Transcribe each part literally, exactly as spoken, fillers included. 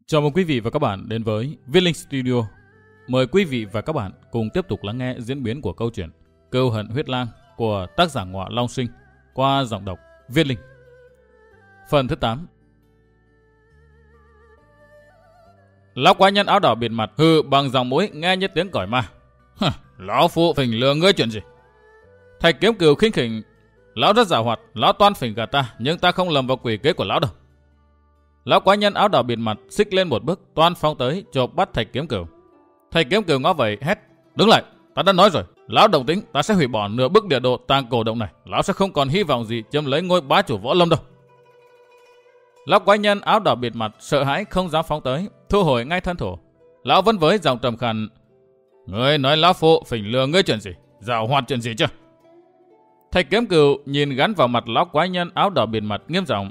Chào mừng quý vị và các bạn đến với Viết Linh Studio. Mời quý vị và các bạn cùng tiếp tục lắng nghe diễn biến của câu chuyện Cừu hận huyết lang của tác giả Ngọa Long Sinh qua giọng đọc Viết Linh. Phần thứ tám. Lão quái nhân áo đỏ bịt mặt hừ bằng giọng mũi nghe như tiếng còi ma. Lão phụ phỉnh lừa ngươi chuyện gì? Thạch Kiếm Cừu khinh khỉnh. Lão rất giàu hoạt, lão toan phỉnh gạt ta, nhưng ta không lầm vào quỷ kế của lão đâu. Lão quái nhân áo đỏ bịt mặt xích lên một bước, toan phóng tới chộp bắt Thạch Kiếm Cừu. Thạch Kiếm Cừu ngó vậy hét: "Đứng lại, ta đã nói rồi, lão đồng tính, ta sẽ hủy bỏ nửa bức địa đồ tàng cổ động này, lão sẽ không còn hy vọng gì chiếm lấy ngôi bá chủ võ lâm đâu." Lão quái nhân áo đỏ bịt mặt sợ hãi không dám phóng tới, thu hồi ngay thân thủ. Lão vẫn với giọng trầm khàn: "Ngươi nói lão phụ phỉnh lừa ngươi chuyện gì? Giảo hoạt chuyện gì chưa?" Thạch Kiếm Cừu nhìn gắn vào mặt lão quái nhân áo đỏ bịt mặt nghiêm giọng: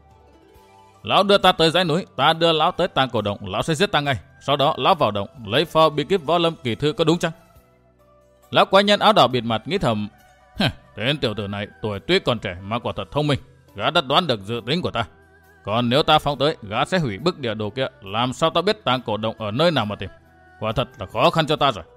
"Lão đưa ta tới dãy núi, ta đưa lão tới tàng cổ động, lão sẽ giết ta ngay. Sau đó lão vào động lấy phò bí kíp võ lâm kỳ thư, có đúng chăng?" Lão quái nhân áo đỏ bịt mặt nghĩ thầm: "Tên tiểu tử này tuổi tuy còn trẻ mà quả thật thông minh, gã đã đoán được dự tính của ta. Còn nếu ta phóng tới, gã sẽ hủy bức địa đồ kia, làm sao ta biết tàng cổ động ở nơi nào mà tìm? Quả thật là khó khăn cho ta rồi."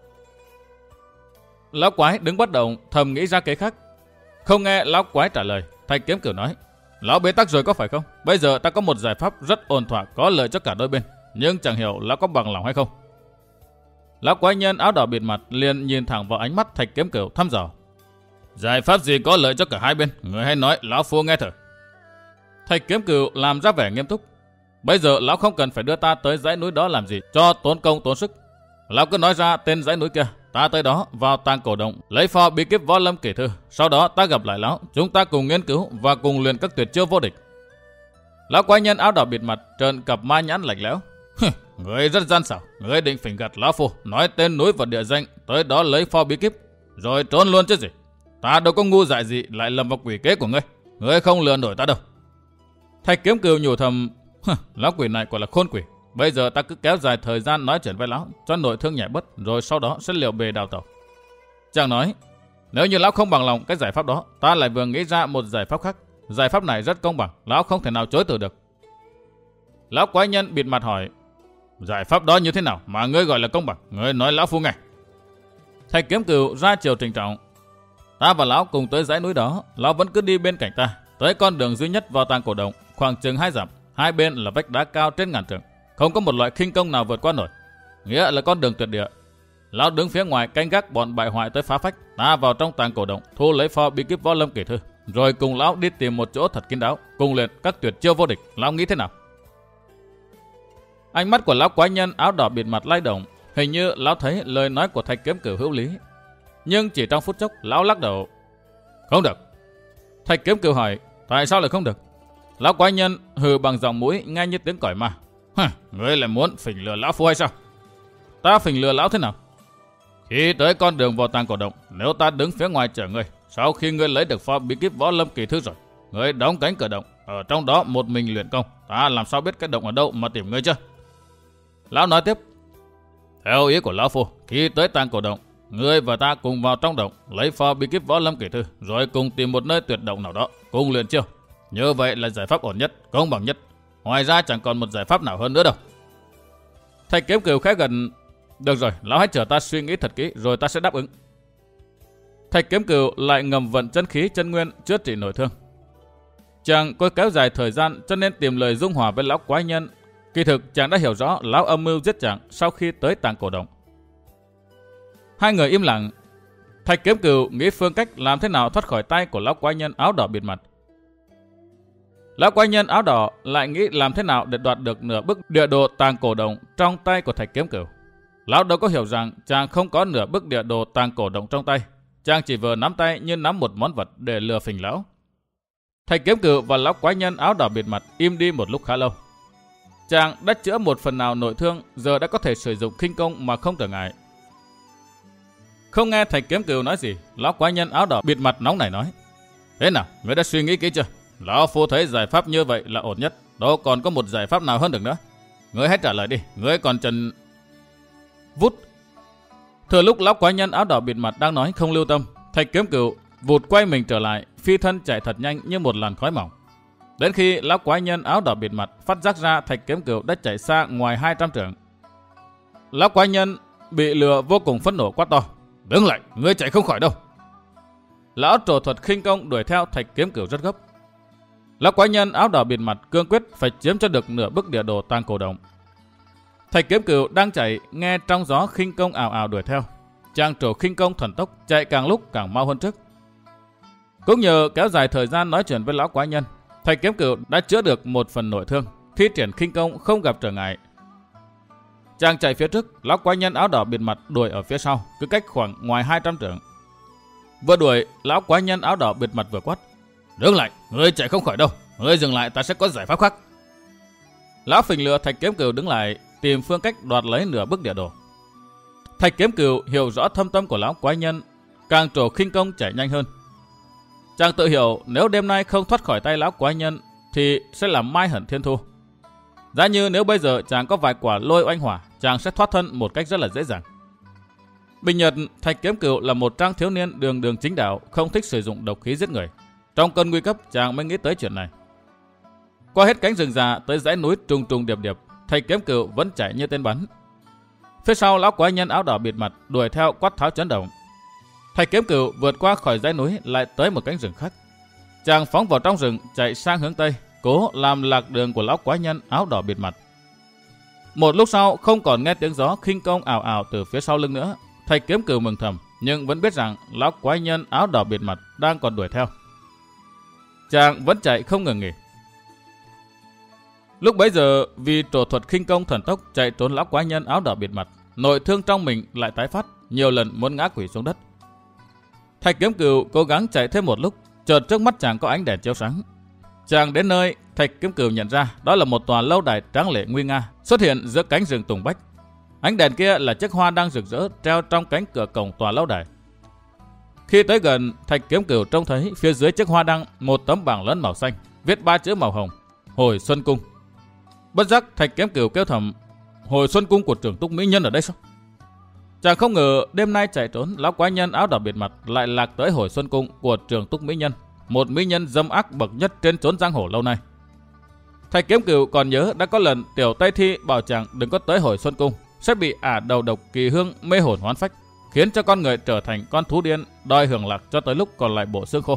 Lão quái đứng bất động, thầm nghĩ ra kế khác. Không nghe lão quái trả lời, Thạch Kiếm Cừu nói: "Lão bế tắc rồi có phải không? Bây giờ ta có một giải pháp rất ổn thỏa, có lợi cho cả đôi bên, nhưng chẳng hiểu lão có bằng lòng hay không." Lão quái nhân áo đỏ bịt mặt liền nhìn thẳng vào ánh mắt Thạch Kiếm Cừu thăm dò: "Giải pháp gì có lợi cho cả hai bên? Người hay nói, lão phu nghe thử." Thạch Kiếm Cừu làm ra vẻ nghiêm túc: "Bây giờ lão không cần phải đưa ta tới dãy núi đó làm gì cho tốn công tốn sức. Lão cứ nói ra tên dãy núi kia, ta tới đó vào tàng cổ động lấy phò bí kíp võ lâm kỳ thư, sau đó ta gặp lại lão, chúng ta cùng nghiên cứu và cùng luyện các tuyệt chiêu vô địch." Lão quái nhân áo đỏ bịt mặt trợn cặp ma nhãn lạnh lẽo: "Ngươi rất gian xảo, ngươi định phỉnh gạt lão phu, nói tên núi và địa danh, tới đó lấy phò bí kíp rồi trốn luôn chứ gì? Ta đâu có ngu dại gì lại lầm vào quỷ kế của ngươi, ngươi không lừa nổi ta đâu." Thạch Kiếm Cừu nhủ thầm: "Lão quỷ này quả là khôn quỷ. Bây giờ ta cứ kéo dài thời gian nói chuyện với lão, cho nội thương nhẹ bớt, rồi sau đó sẽ liều bề đào tẩu." Chàng nói: "Nếu như lão không bằng lòng cái giải pháp đó, ta lại vừa nghĩ ra một giải pháp khác. Giải pháp này rất công bằng, lão không thể nào chối từ được." Lão quái nhân bịt mặt hỏi: "Giải pháp đó như thế nào mà ngươi gọi là công bằng? Ngươi nói lão phu nghe." Thạch Kiếm Cừu ra chiều trình trọng: "Ta và lão cùng tới dãy núi đó, lão vẫn cứ đi bên cạnh ta, tới con đường duy nhất vào tàng cổ động, khoảng chừng hai dặm, hai bên là vách đá cao trên ngàn trượng, không có một loại khinh công nào vượt qua nổi, nghĩa là con đường tuyệt địa. Lão đứng phía ngoài canh gác bọn bại hoại tới phá phách, ta vào trong tàng cổ động thu lấy phò bí kíp võ lâm kỳ thư, rồi cùng lão đi tìm một chỗ thật kín đáo, cùng luyện các tuyệt chiêu vô địch. Lão nghĩ thế nào?" Ánh mắt của lão quái nhân áo đỏ bịt mặt lay động, hình như lão thấy lời nói của Thạch Kiếm Cừu hữu lý, nhưng chỉ trong phút chốc lão lắc đầu: "Không được." Thạch Kiếm Cừu hỏi: "Tại sao lại không được?" Lão quái nhân hừ bằng giọng mũi nghe như tiếng còi ma: "Ngươi lại muốn phỉnh lừa lão phu hay sao?" "Ta phỉnh lừa lão thế nào?" "Khi tới con đường vào tàng cổ động, nếu ta đứng phía ngoài chờ ngươi, sau khi ngươi lấy được phò bí kíp võ lâm kỳ thư rồi, ngươi đóng cánh cửa động, ở trong đó một mình luyện công, ta làm sao biết cái động ở đâu mà tìm ngươi chưa?" Lão nói tiếp: "Theo ý của lão phu, khi tới tàng cổ động, ngươi và ta cùng vào trong động lấy phò bí kíp võ lâm kỳ thư, rồi cùng tìm một nơi tuyệt động nào đó, cùng luyện chiêu. Như vậy là giải pháp ổn nhất, công bằng nhất. Ngoài ra chẳng còn một giải pháp nào hơn nữa đâu." Thạch Kiếm Cừu khẽ gần: "Được rồi, lão hãy chờ ta suy nghĩ thật kỹ, rồi ta sẽ đáp ứng." Thạch Kiếm Cừu lại ngầm vận chân khí chân nguyên chữa trị nội thương. Chàng cố kéo dài thời gian cho nên tìm lời dung hòa với lão quái nhân. Kỳ thực chàng đã hiểu rõ lão âm mưu giết chàng sau khi tới tàng cổ động. Hai người im lặng. Thạch Kiếm Cừu nghĩ phương cách làm thế nào thoát khỏi tay của lão quái nhân áo đỏ bịt mặt. Lão quái nhân áo đỏ lại nghĩ làm thế nào để đoạt được nửa bức địa đồ tàng cổ động trong tay của Thạch Kiếm Cừu. Lão đâu có hiểu rằng chàng không có nửa bức địa đồ tàng cổ động trong tay, chàng chỉ vừa nắm tay như nắm một món vật để lừa phỉnh lão. Thạch Kiếm Cừu và lão quái nhân áo đỏ bịt mặt im đi một lúc khá lâu. Chàng đã chữa một phần nào nội thương, giờ đã có thể sử dụng khinh công mà không trở ngại. Không nghe Thạch Kiếm Cừu nói gì, lão quái nhân áo đỏ bịt mặt nóng nảy nói: "Thế nào, ngươi đã suy nghĩ kỹ chưa? Lão phu thấy giải pháp như vậy là ổn nhất, đâu còn có một giải pháp nào hơn được nữa. Ngươi hãy trả lời đi, ngươi còn trần..." Vút. Thừa lúc lão quái nhân áo đỏ bịt mặt đang nói không lưu tâm, Thạch Kiếm Cừu vụt quay mình trở lại, phi thân chạy thật nhanh như một làn khói mỏng. Đến khi lão quái nhân áo đỏ bịt mặt phát giác ra Thạch Kiếm Cửu đã chạy xa ngoài hai trăm trượng, lão quái nhân bị lừa vô cùng phẫn nộ quát to: "Đứng lại, ngươi chạy không khỏi đâu!" Lão trổ thuật khinh công đuổi theo Thạch Kiếm Cửu rất gấp. Lão quái nhân áo đỏ bịt mặt cương quyết phải chiếm cho được nửa bức địa đồ Tàng Cổ Động. Thạch Kiếm Cửu đang chạy, nghe trong gió khinh công ào ào đuổi theo. Chàng trổ khinh công thần tốc, chạy càng lúc càng mau hơn trước. Cũng nhờ kéo dài thời gian nói chuyện với lão quái nhân, Thạch Kiếm Cửu đã chữa được một phần nội thương, thi triển khinh công không gặp trở ngại. Chàng chạy phía trước, lão quái nhân áo đỏ bịt mặt đuổi ở phía sau, cứ cách khoảng ngoài hai trăm trượng. Vừa đuổi, lão quái nhân áo đỏ bịt mặt vừa quát: "Đứng lại, ngươi chạy không khỏi đâu, ngươi dừng lại, ta sẽ có giải pháp khác." Lão phình lừa Thạch Kiếm Cửu đứng lại, tìm phương cách đoạt lấy nửa bức địa đồ. Thạch Kiếm Cửu hiểu rõ thâm tâm của lão quái nhân, càng trổ khinh công chạy nhanh hơn. Chàng tự hiểu nếu đêm nay không thoát khỏi tay lão quái nhân thì sẽ làm mai hận thiên thu. Giá như nếu bây giờ chàng có vài quả lôi oanh hỏa, chàng sẽ thoát thân một cách rất là dễ dàng. Bình nhật, Thạch Kiếm Cửu là một trang thiếu niên đường đường chính đạo, không thích sử dụng độc khí giết người. Trong cơn nguy cấp, chàng mới nghĩ tới chuyện này. Qua hết cánh rừng già tới dãy núi trùng trùng điệp điệp, Thạch Kiếm Cửu vẫn chạy như tên bắn. Phía sau lão quái nhân áo đỏ bịt mặt đuổi theo quát tháo chấn động. Thạch Kiếm Cửu vượt qua khỏi dãy núi lại tới một cánh rừng khác. Chàng phóng vào trong rừng, chạy sang hướng tây, cố làm lạc đường của lão quái nhân áo đỏ bịt mặt. Một lúc sau không còn nghe tiếng gió khinh công ảo ảo từ phía sau lưng nữa. Thạch Kiếm Cửu mừng thầm, nhưng vẫn biết rằng lão quái nhân áo đỏ bịt mặt đang còn đuổi theo. Chàng vẫn chạy không ngừng nghỉ. Lúc bấy giờ, vì trổ thuật khinh công thần tốc chạy trốn lão quái nhân áo đỏ bịt mặt, nội thương trong mình lại tái phát, nhiều lần muốn ngã quỵ xuống đất. Thạch Kiếm Cửu cố gắng chạy thêm một lúc, chợt trước mắt chàng có ánh đèn chiếu sáng. Chàng đến nơi, Thạch Kiếm Cửu nhận ra đó là một tòa lâu đài tráng lệ nguy nga xuất hiện giữa cánh rừng tùng bách. Ánh đèn kia là chiếc hoa đang rực rỡ treo trong cánh cửa cổng tòa lâu đài. Khi tới gần, Thạch Kiếm Cửu trông thấy phía dưới chiếc hoa đăng một tấm bảng lớn màu xanh, viết ba chữ màu hồng: Hồi Xuân Cung. Bất giác Thạch Kiếm Cửu kêu thầm: Hồi Xuân Cung của Trường Túc Mỹ Nhân ở đây sao? Chàng không ngờ đêm nay chạy trốn lão quái nhân áo đỏ bịt mặt lại lạc tới Hồi Xuân Cung của Trường Túc Mỹ Nhân, một mỹ nhân dâm ác bậc nhất trên chốn giang hồ lâu nay. Thạch Kiếm Cửu còn nhớ đã có lần Tiểu Tây Thi bảo chàng đừng có tới Hồi Xuân Cung, sẽ bị ả đầu độc kỳ hương mê hồn hoán phách, khiến cho con người trở thành con thú điên đòi hưởng lạc cho tới lúc còn lại bộ xương khô.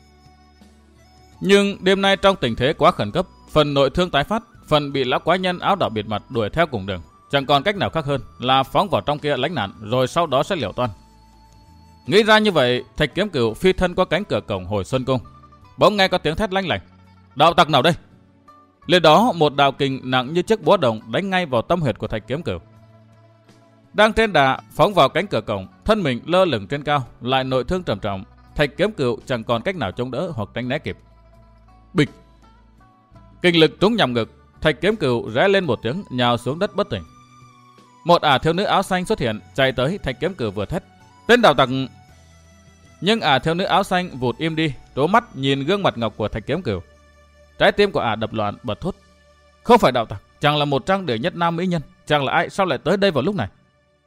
Nhưng đêm nay trong tình thế quá khẩn cấp, phần nội thương tái phát, phần bị lão quái nhân áo đỏ bịt mặt đuổi theo cùng đường, chẳng còn cách nào khác hơn là phóng vào trong kia lánh nạn, rồi sau đó sẽ liều toan. Nghĩ ra như vậy, Thạch Kiếm Cửu phi thân qua cánh cửa cổng Hồi Xuân Cung. Bỗng nghe có tiếng thét lanh lảnh: Đạo tặc nào đây? Liền đó một đạo kình nặng như chiếc búa đồng đánh ngay vào tâm huyệt của Thạch Kiếm Cửu. Đang trên đà phóng vào cánh cửa cổng, thân mình lơ lửng trên cao, lại nội thương trầm trọng, Thạch Kiếm Cửu chẳng còn cách nào chống đỡ hoặc tránh né kịp. Bịch! Kình lực trúng nhằm ngực, Thạch Kiếm Cửu rẽ lên một tiếng, nhào xuống đất bất tỉnh. Một ả thiếu nữ áo xanh xuất hiện, chạy tới Thạch Kiếm Cửu vừa thét: Tên đạo tặc! Nhưng ả thiếu nữ áo xanh vụt im đi, trố mắt nhìn gương mặt ngọc của Thạch Kiếm Cửu. Trái tim của ả đập loạn, bật thốt: Không phải đạo tặc, chàng là một trang đệ nhất nam mỹ nhân, chàng là ai, sao lại tới đây vào lúc này?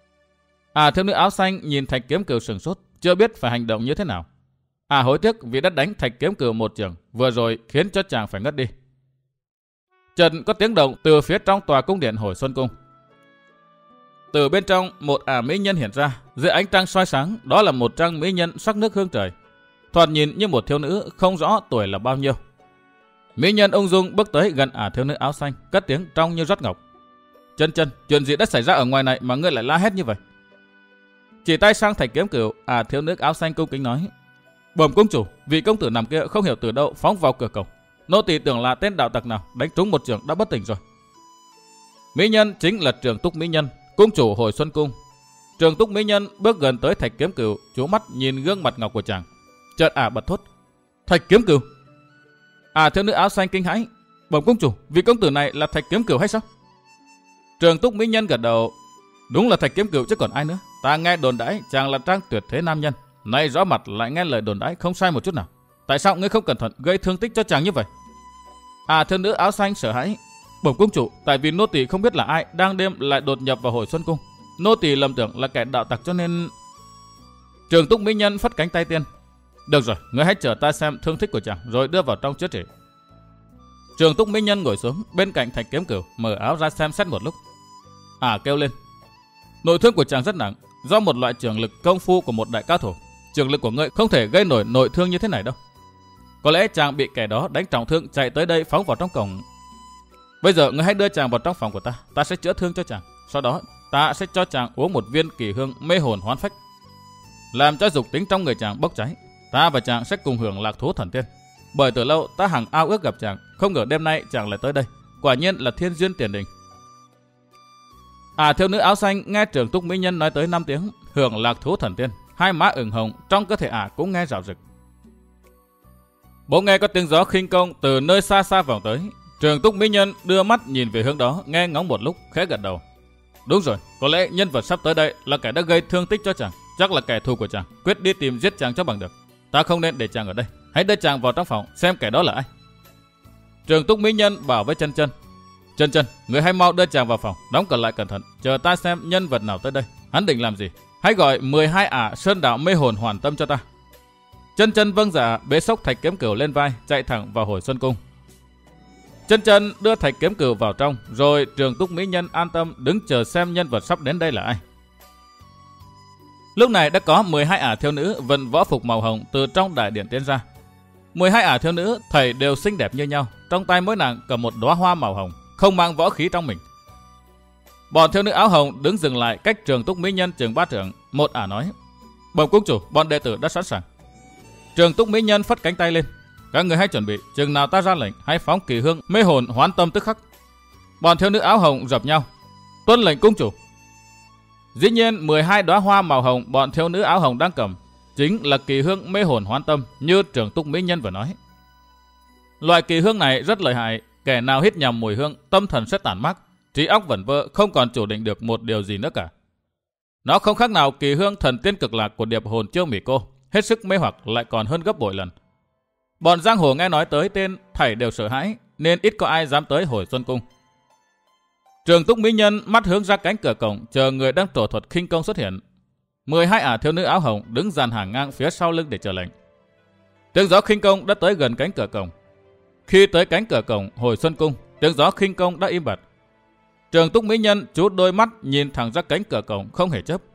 Ả thiếu nữ áo xanh nhìn Thạch Kiếm Cửu sửng sốt, chưa biết phải hành động như thế nào. Ả hối tiếc vì đã đánh Thạch Kiếm Cửu một chưởng vừa rồi, khiến cho chàng phải ngất đi. Chợt có tiếng động từ phía trong tòa cung điện Hồi Xuân Cung. Từ bên trong, một ả mỹ nhân hiện ra, dưới ánh trăng soi sáng, đó là một trang mỹ nhân sắc nước hương trời, thoạt nhìn như một thiếu nữ, không rõ tuổi là bao nhiêu. Mỹ nhân ung dung bước tới gần ả thiếu nữ áo xanh, cất tiếng trong như rót ngọc: Chân chân, chuyện gì đã xảy ra ở ngoài này mà ngươi lại la hét như vậy? Chỉ tay sang Thạch Kiếm Cửu, ả thiếu nữ áo xanh cung kính nói: Bẩm công chủ, vị công tử nằm kia không hiểu từ đâu phóng vào cửa cổng, nô tỳ tưởng là tên đạo tặc nào đánh trúng một chưởng đã bất tỉnh rồi. Mỹ nhân chính là Trường Túc Mỹ Nhân, cung chủ Hồi Xuân Cung. Trường Túc Mỹ Nhân bước gần tới Thạch Kiếm Cửu, chú mắt nhìn gương mặt ngọc của chàng. Chợt ả bật thốt: Thạch Kiếm Cửu! Ả thiếu nữ áo xanh kinh hãi: Bẩm công chủ, vị công tử này là Thạch Kiếm Cửu hay sao? Trường Túc Mỹ Nhân gật đầu: Đúng là Thạch Kiếm Cửu chứ còn ai nữa. Ta nghe đồn đãi chàng là trang tuyệt thế nam nhân, nay rõ mặt lại nghe lời đồn đãi không sai một chút nào. Tại sao ngươi không cẩn thận gây thương tích cho chàng như vậy? À, thiếu nữ áo xanh sợ hãi: Bẩm công chủ, tại vì nô tỳ không biết là ai đang đêm lại đột nhập vào Hồi Xuân Cung, nô tỳ lầm tưởng là kẻ đạo tặc cho nên. Trường Túc Mỹ Nhân phất cánh tay tiên: Được rồi, ngươi hãy chờ ta xem thương tích của chàng rồi đưa vào trong chữa trị. Trường Túc Mỹ Nhân ngồi xuống bên cạnh Thạch Kiếm Cửu, mở áo ra xem xét một lúc. À kêu lên. Nội thương của chàng rất nặng, do một loại trường lực công phu của một đại cao thủ. Trường lực của ngươi không thể gây nổi nội thương như thế này đâu. Có lẽ chàng bị kẻ đó đánh trọng thương chạy tới đây phóng vào trong cổng. Bây giờ ngươi hãy đưa chàng vào trong phòng của ta, ta sẽ chữa thương cho chàng. Sau đó ta sẽ cho chàng uống một viên kỳ hương mê hồn hoán phách, làm cho dục tính trong người chàng bốc cháy. Ta và chàng sẽ cùng hưởng lạc thú thần tiên. Bởi từ lâu ta hằng ao ước gặp chàng, không ngờ đêm nay chàng lại tới đây. Quả nhiên là thiên duyên tiền định. À thiếu nữ áo xanh nghe Trường Túc Mỹ Nhân nói tới năm tiếng hưởng lạc thú thần tiên, hai má ửng hồng, trong cơ thể ả à cũng nghe rạo rực. Bỗng nghe có tiếng gió khinh công từ nơi xa xa vọng tới. Trường Túc Mỹ Nhân đưa mắt nhìn về hướng đó, nghe ngóng một lúc, khẽ gật đầu. Đúng rồi, có lẽ nhân vật sắp tới đây là kẻ đã gây thương tích cho chàng, chắc là kẻ thù của chàng, quyết đi tìm giết chàng cho bằng được. Ta không nên để chàng ở đây, hãy đưa chàng vào trong phòng xem kẻ đó là ai. Trường Túc Mỹ Nhân bảo với Chân Chân. Chân Chân, người hãy mau đưa chàng vào phòng, đóng cửa lại cẩn thận, chờ ta xem nhân vật nào tới đây, hắn định làm gì. Hãy gọi mười hai ả sơn đạo mê hồn hoàn tâm cho ta. Chân Chân vâng dạ, bế xốc Thạch Kiếm Cửu lên vai, chạy thẳng vào Hồi Xuân Cung. Chân Chân đưa Thạch Kiếm Cửu vào trong, rồi Trường Túc Mỹ Nhân an tâm đứng chờ xem nhân vật sắp đến đây là ai. Lúc này đã có mười hai ả thiếu nữ vận võ phục màu hồng từ trong đại điện tiến ra. mười hai ả thiếu nữ thảy đều xinh đẹp như nhau, trong tay mỗi nàng cầm một đóa hoa màu hồng, không mang võ khí trong mình. Bọn thiếu nữ áo hồng đứng dừng lại cách Trường Túc Mỹ Nhân chừng ba trượng. Một ả nói: Bẩm cung chủ, bọn đệ tử đã sẵn sàng. Trường Túc Mỹ Nhân phất cánh tay lên: Các người hãy chuẩn bị, chừng nào ta ra lệnh, hãy phóng kỳ hương mê hồn hoán tâm tức khắc. Bọn thiếu nữ áo hồng dập nhau: Tuân lệnh cung chủ. Dĩ nhiên mười hai đóa hoa màu hồng bọn thiếu nữ áo hồng đang cầm chính là kỳ hương mê hồn hoán tâm như Trường Túc Mỹ Nhân vừa nói. Loại kỳ hương này rất lợi hại, kẻ nào hít nhầm mùi hương, tâm thần sẽ tản mát, trí óc vẩn vơ, không còn chủ định được một điều gì nữa cả. Nó không khác nào kỳ hương thần tiên cực lạc của điệp hồn Chiêu Mỉ Cô, hết sức mê hoặc, lại còn hơn gấp bội lần. Bọn giang hồ nghe nói tới tên thảy đều sợ hãi, nên ít có ai dám tới Hồi Xuân Cung. Trường Túc Mỹ Nhân mắt hướng ra cánh cửa cổng, chờ người đang trổ thuật khinh công xuất hiện. mười hai ả thiếu nữ áo hồng đứng dàn hàng ngang phía sau lưng để chờ lệnh. Tiếng gió khinh công đã tới gần cánh cửa cổng. Khi tới cánh cửa cổng Hồi Xuân Cung, tiếng gió khinh công đã im bặt. Trường Túc Mỹ Nhân chú đôi mắt nhìn thẳng ra cánh cửa cổng không hề chớp.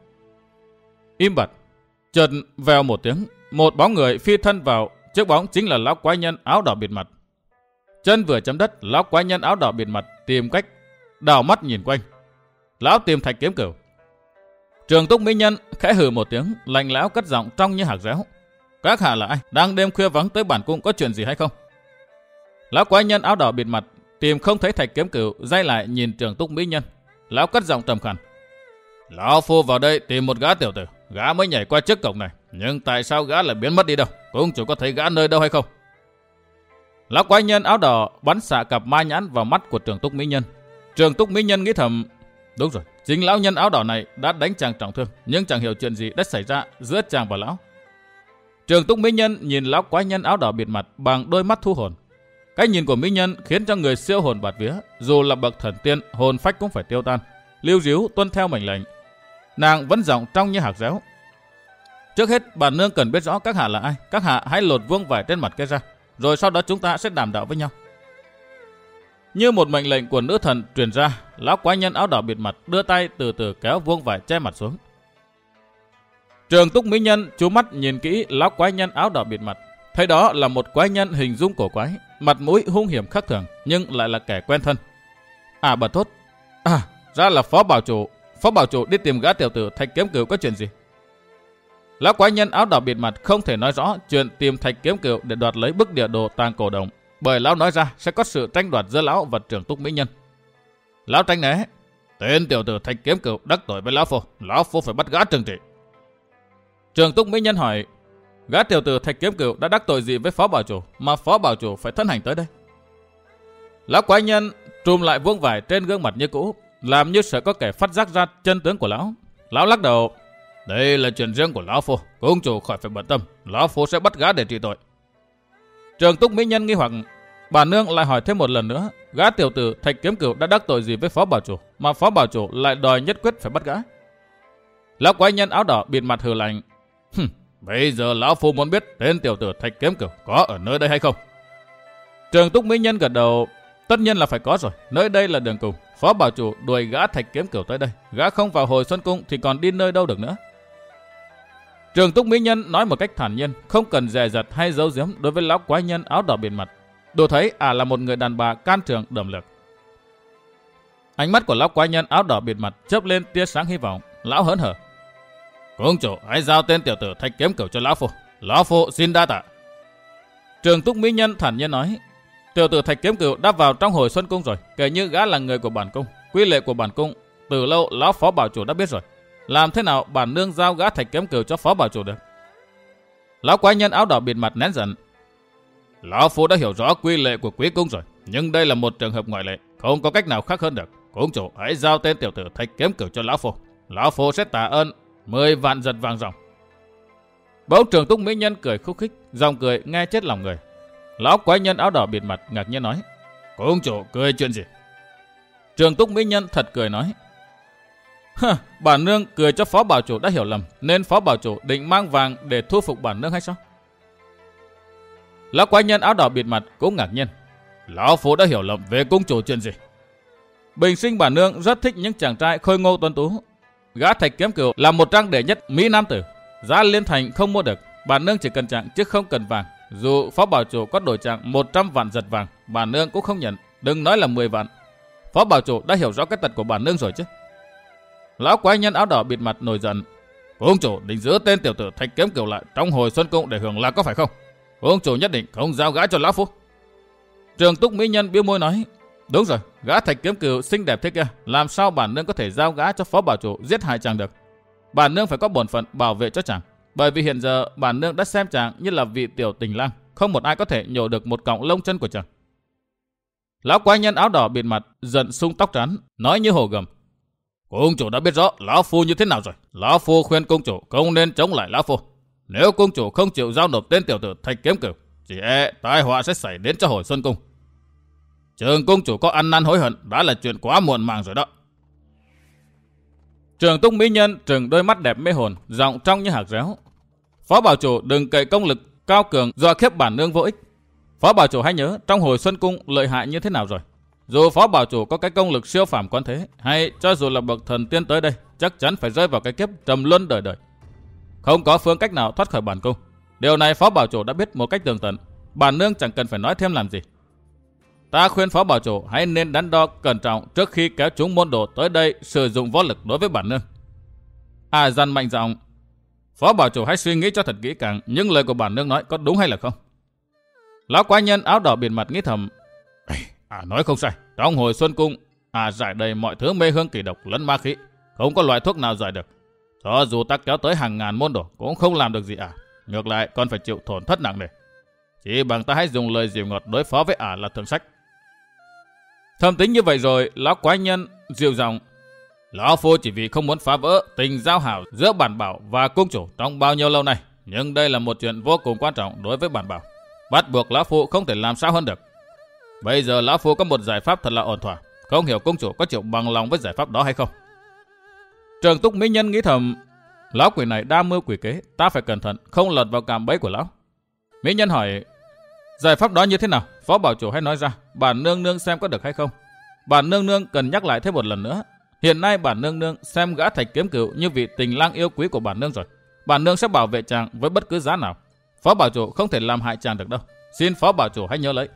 Im bặt. Chợt vèo một tiếng, một bóng người phi thân vào, chiếc bóng chính là lão quái nhân áo đỏ bịt mặt. Chân vừa chấm đất, lão quái nhân áo đỏ bịt mặt tìm cách đảo mắt nhìn quanh. Lão tìm Thạch Kiếm Cửu. Trường Túc Mỹ Nhân khẽ hừ một tiếng, lạnh lẽo cất giọng trong như hạc réo: Các hạ là ai? Đang đêm khuya vắng tới bản cung, có chuyện gì hay không? Lão quái nhân áo đỏ bịt mặt tìm không thấy Thạch Kiếm Cửu, day lại nhìn Trường Túc Mỹ Nhân. Lão cất giọng trầm khàn: Lão phu vào đây tìm một gã tiểu tử, gã mới nhảy qua trước cổng này, nhưng tại sao gã lại biến mất đi đâu? Cung chủ có thấy gã nơi đâu hay không? Lão quái nhân áo đỏ bắn xạ cặp ma nhãn vào mắt của Trường Túc Mỹ Nhân. Trường Túc Mỹ Nhân nghĩ thầm: Đúng rồi, chính lão nhân áo đỏ này đã đánh chàng trọng thương, nhưng chẳng hiểu chuyện gì đã xảy ra giữa chàng và lão. Trường Túc Mỹ Nhân nhìn lão quái nhân áo đỏ bịt mặt bằng đôi mắt thu hồn. Cái nhìn của mỹ nhân khiến cho người siêu hồn bạt vía, dù là bậc thần tiên, hồn phách cũng phải tiêu tan, lưu ríu tuân theo mệnh lệnh. Nàng vẫn giọng trong như hạc réo: Trước hết bản nương cần biết rõ các hạ là ai. Các hạ hãy lột vuông vải trên mặt kia ra, rồi sau đó chúng ta sẽ đàm đạo với nhau. Như một mệnh lệnh của nữ thần truyền ra, lão quái nhân áo đỏ bịt mặt đưa tay từ từ kéo vuông vải che mặt xuống. Trường Túc Mỹ Nhân chú mắt nhìn kỹ lão quái nhân áo đỏ bịt mặt, thấy đó là một quái nhân hình dung cổ quái, mặt mũi hung hiểm khác thường, nhưng lại là kẻ quen thân. À bà tốt, à ra là phó bảo chủ. Phó bảo chủ đi tìm gã tiểu tử Thạch Kiếm Cửu có chuyện gì? Lão quái nhân áo đỏ bịt mặt không thể nói rõ chuyện tìm Thạch Kiếm Cửu để đoạt lấy bức địa đồ tàng cổ đồng, bởi lão nói ra sẽ có sự tranh đoạt giữa lão và Trường Túc Mỹ Nhân. Lão tránh né: Tên tiểu tử Thạch Kiếm Cửu đắc tội với lão phu, lão phu phải bắt gã trừng trị. Trường Túc Mỹ Nhân hỏi: Gã tiểu tử Thạch Kiếm Cửu đã đắc tội gì với phó bảo chủ mà phó bảo chủ phải thân hành tới đây? Lão quái nhân trùm lại vuông vải trên gương mặt như cũ, làm như sợ có kẻ phát giác ra chân tướng của lão. Lão lắc đầu: Đây là chuyện riêng của lão phu, cung chủ khỏi phải bận tâm, lão phu sẽ bắt gã để trị tội. Trường Túc Mỹ Nhân nghi hoặc, bà nương lại hỏi thêm một lần nữa: Gã tiểu tử Thạch Kiếm Cửu đã đắc tội gì với phó bảo chủ mà phó bảo chủ lại đòi nhất quyết phải bắt gã? Lão quái nhân áo đỏ bịt mặt hừ lạnh: Hừm, bây giờ lão phu muốn biết tên tiểu tử Thạch Kiếm Cửu có ở nơi đây hay không. Trường Túc Mỹ Nhân gật đầu. Tất nhiên là phải có rồi. Nơi đây là đường cùng. Phó bảo chủ đuổi gã Thạch Kiếm Cửu tới đây. Gã không vào Hồi Xuân Cung thì còn đi nơi đâu được nữa. Trường Túc Mỹ Nhân nói một cách thản nhiên, không cần dè dặt hay giấu giếm đối với lão quái nhân áo đỏ biển mặt. Đủ thấy ả à là một người đàn bà can trường đầm lược. Ánh mắt của lão quái nhân áo đỏ biển mặt chớp lên tia sáng hy vọng. Lão hớn hở. Cung chủ hãy giao tên tiểu tử Thạch Kiếm Cửu cho lão phu. Lão phu xin đa tạ. Trường Túc Mỹ Nhân thản nhiên nói. Tiểu tử Thạch Kiếm Cửu đã vào trong Hồi Xuân Cung rồi, kể như gã là người của bản cung. Quy lệ của bản cung từ lâu lão phó bảo chủ đã biết rồi. Làm thế nào bản nương giao gã Thạch Kiếm Cửu cho phó bảo chủ được? Lão quái nhân áo đỏ bịt mặt nén giận. Lão phu đã hiểu rõ quy lệ của quý cung rồi, nhưng đây là một trường hợp ngoại lệ, không có cách nào khác hơn được. Cung chủ hãy giao tên tiểu tử Thạch Kiếm Cửu cho lão phu. Lão phu sẽ tạ ơn mười vạn giật vàng ròng. Bỗng Trường Túc Mỹ Nhân cười khúc khích, dòng cười nghe chết lòng người. Lão quái nhân áo đỏ bịt mặt ngạc nhiên nói. Cung chủ cười chuyện gì? Trường Túc Mỹ Nhân thật cười nói. Hơ, bản nương cười cho phó bảo chủ đã hiểu lầm, nên phó bảo chủ định mang vàng để thu phục bản nương hay sao? Lão quái nhân áo đỏ bịt mặt cũng ngạc nhiên. Lão phu đã hiểu lầm về cung chủ chuyện gì? Bình sinh bản nương rất thích những chàng trai khôi ngô tuấn tú. Gã Thạch Kiếm Cửu là một trang đệ nhất mỹ nam tử, giá liên thành không mua được. Bản nương chỉ cần trạng chứ không cần vàng. Dù phó bảo chủ có đổi trạng một trăm vạn giật vàng, bản nương cũng không nhận, đừng nói là mười vạn. Phó bảo chủ đã hiểu rõ cái tật của bản nương rồi chứ? Lão quái nhân áo đỏ bịt mặt nổi giận. Cung chủ định giữ tên tiểu tử Thạch Kiếm Cửu lại trong Hồi Xuân Cung để hưởng lạc có phải không? Cung chủ nhất định không giao gã cho lão phu. Trường Túc Mỹ Nhân bĩu môi nói. Đúng rồi, gã Thạch Kiếm Cửu xinh đẹp thế kia, làm sao bản nương có thể giao gã cho phó bảo chủ giết hại chàng được? Bản nương phải có bổn phận bảo vệ cho chàng, bởi vì hiện giờ bản nương đã xem chàng như là vị tiểu tình lang, không một ai có thể nhổ được một cọng lông chân của chàng. Lão quái nhân áo đỏ bịt mặt giận sung tóc trán, nói như hổ gầm. Cung chủ đã biết rõ lão phu như thế nào rồi. Lão phu khuyên cung chủ không nên chống lại lão phu. Nếu cung chủ không chịu giao nộp tên tiểu tử Thạch Kiếm Cửu, chỉ e tai họa sẽ xảy đến cho Hồi Xuân Cung. Trường cung chủ có ăn năn hối hận đã là chuyện quá muộn màng rồi đó. Trường Túc Mỹ Nhân trừng đôi mắt đẹp mê hồn, giọng trong như hạt réo. Phó bảo chủ đừng cậy công lực cao cường do khiếp bản nương vô ích. Phó bảo chủ hãy nhớ trong Hồi Xuân Cung lợi hại như thế nào rồi. Dù phó bảo chủ có cái công lực siêu phàm quán thế, hay cho dù là bậc thần tiên tới đây, chắc chắn phải rơi vào cái kiếp trầm luân đời đời, không có phương cách nào thoát khỏi bản cung. Điều này phó bảo chủ đã biết một cách tường tận, bản nương chẳng cần phải nói thêm làm gì. Ta khuyên phó bảo chủ hãy nên đắn đo cẩn trọng trước khi kéo chúng môn đồ tới đây sử dụng võ lực đối với bản nương. À dằn mạnh giọng. Phó bảo chủ hãy suy nghĩ cho thật kỹ càng những lời của bản nương nói có đúng hay là không. Lão quái nhân áo đỏ bịt mặt nghĩ thầm. À nói không sai, trong Hồi Xuân Cung à giải đầy mọi thứ mê hương kỳ độc lẫn ma khí, không có loại thuốc nào giải được. Cho dù ta kéo tới hàng ngàn môn đồ cũng không làm được gì à, ngược lại còn phải chịu tổn thất nặng nề. Chỉ bằng ta hãy dùng lời dịu ngọt đối phó với ả là thượng sách. Thầm tính như vậy rồi, lão quái nhân dịu giọng. Lão phu chỉ vì không muốn phá vỡ tình giao hảo giữa bản bảo và cung chủ trong bao nhiêu lâu nay, nhưng đây là một chuyện vô cùng quan trọng đối với bản bảo, bắt buộc lão phu không thể làm sao hơn được. Bây giờ lão phu có một giải pháp thật là ổn thỏa, không hiểu cung chủ có chịu bằng lòng với giải pháp đó hay không. Trường Túc Mỹ Nhân nghĩ thầm. Lão quỷ này đa mưu quỷ kế, ta phải cẩn thận không lọt vào cạm bẫy của lão. Mỹ Nhân hỏi. Giải pháp đó như thế nào? Phó bảo chủ hãy nói ra, bản nương nương xem có được hay không. Bản nương nương cần nhắc lại thêm một lần nữa. Hiện nay bản nương nương xem gã Thạch Kiếm Cửu như vị tình lang yêu quý của bản nương rồi. Bản nương sẽ bảo vệ chàng với bất cứ giá nào. Phó bảo chủ không thể làm hại chàng được đâu. Xin phó bảo chủ hãy nhớ lấy.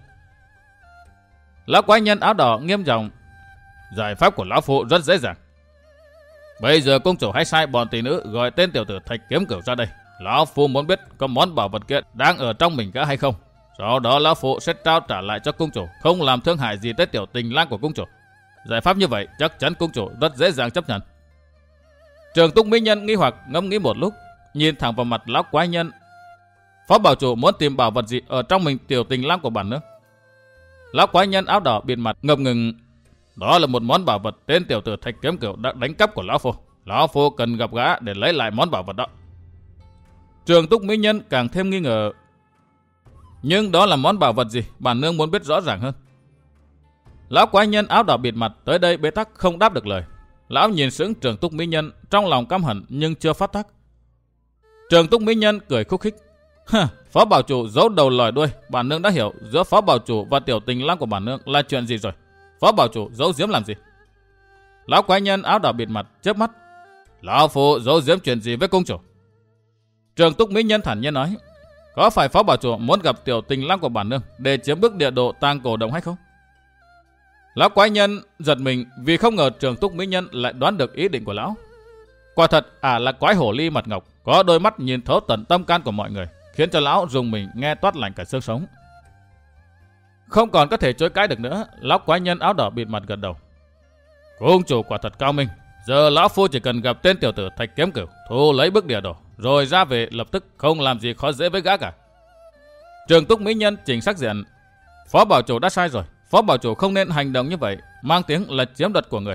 Lão quái nhân áo đỏ nghiêm giọng. Giải pháp của lão phụ rất dễ dàng. Bây giờ cung chủ hãy sai bọn tỷ nữ gọi tên tiểu tử Thạch Kiếm Cửu ra đây. Lão phu muốn biết có món bảo vật kia đang ở trong mình gã hay không. Sau đó lão phụ sẽ trao trả lại cho cung chủ, không làm thương hại gì tới tiểu tình lang của cung chủ. Giải pháp như vậy chắc chắn cung chủ rất dễ dàng chấp nhận. Trường Túc Mỹ Nhân nghi hoặc ngẫm nghĩ một lúc, nhìn thẳng vào mặt lão quái nhân. Phó bảo chủ muốn tìm bảo vật gì ở trong mình tiểu tình lang của bản nương? Lão quái nhân áo đỏ bịt mặt ngập ngừng. Đó là một món bảo vật tên tiểu tử Thạch Kiếm Cửu đã đánh cắp của lão phu. Lão phu cần gặp gã để lấy lại món bảo vật đó. Trường Túc Mỹ Nhân càng thêm nghi ngờ. Nhưng đó là món bảo vật gì? Bản nương muốn biết rõ ràng hơn. Lão quái nhân áo đỏ bịt mặt tới đây bế tắc không đáp được lời. Lão nhìn sững Trường Túc Mỹ Nhân trong lòng căm hận nhưng chưa phát tác. Trường Túc Mỹ Nhân cười khúc khích. Hừ, Phó bảo chủ giấu đầu lòi đuôi, bản nương đã hiểu giữa phó bảo chủ và tiểu tình lang của bản nương là chuyện gì rồi. Phó bảo chủ giấu giếm làm gì? Lão quái nhân áo đỏ bịt mặt chớp mắt. Lão phu giấu giếm chuyện gì với cung chủ? Trường Túc Mỹ Nhân thản nhiên nói. Có phải phó bảo chủ muốn gặp tiểu tình lang của bản nương để chiếm bức địa đồ tang cổ động hay không? Lão quái nhân giật mình vì không ngờ Trường Túc Mỹ Nhân lại đoán được ý định của lão. Quả thật ả à là quái hổ ly mặt ngọc, có đôi mắt nhìn thấu tận tâm can của mọi người, khiến cho lão rùng mình nghe toát lạnh cả xương sống. Không còn có thể chối cãi được nữa, lão quái nhân áo đỏ bịt mặt gật đầu. Cung chủ quả thật cao minh, giờ lão phu chỉ cần gặp tên tiểu tử Thạch Kiếm Cửu, thu lấy bức địa đồ, rồi ra về lập tức, không làm gì khó dễ với gã cả. Trường Túc Mỹ Nhân chỉnh sắc diện. Phó bảo chủ đã sai rồi, phó bảo chủ không nên hành động như vậy, mang tiếng là chiếm đoạt của người.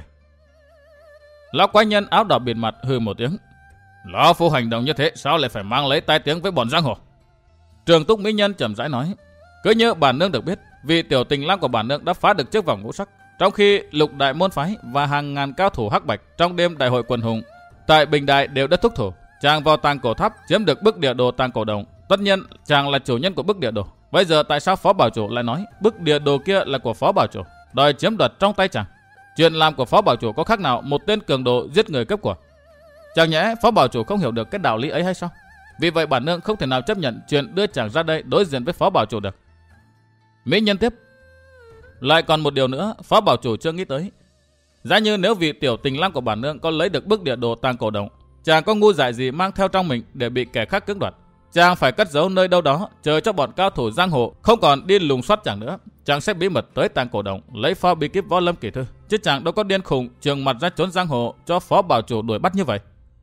Lão quái nhân áo đỏ bịt mặt hừ một tiếng. Lão phu hành động như thế sao lại phải mang lấy tai tiếng với bọn giang hồ? Trường Túc Mỹ Nhân chậm rãi nói. Cứ như bản nương được biết, vì tiểu tình lang của bản nương đã phá được chiếc vòng ngũ sắc, trong khi lục đại môn phái và hàng ngàn cao thủ hắc bạch trong đêm đại hội quần hùng tại Bình Đại đều đã thúc thủ. Chàng vào tàng cổ tháp chiếm được bức địa đồ tàng cổ đồng. Tất nhiên chàng là chủ nhân của bức địa đồ. Bây giờ tại sao phó bảo chủ lại nói bức địa đồ kia là của phó bảo chủ, đòi chiếm đoạt trong tay chàng? Chuyện làm của phó bảo chủ có khác nào một tên cường độ giết người cướp của? Chẳng nhẽ phó bảo chủ không hiểu được cái đạo lý ấy hay sao? Vì vậy bản nương không thể nào chấp nhận chuyện đưa chàng ra đây đối diện với phó bảo chủ được. Mỹ Nhân tiếp. Lại còn một điều nữa phó bảo chủ chưa nghĩ tới. Giá như nếu vị tiểu tình lang của bản nương có lấy được bức địa đồ tàng cổ động, chàng có ngu dại gì mang theo trong mình để bị kẻ khác cưỡng đoạt? Chàng phải cất giấu nơi đâu đó, chờ cho bọn cao thủ giang hồ không còn đi lùng soát chàng nữa. Chàng sẽ bí mật tới tàng cổ động lấy phó bí kíp võ lâm kỳ thư, chứ chàng đâu có điên khùng trường mặt ra trốn giang hồ cho phó bảo chủ đuổi bắt như vậy.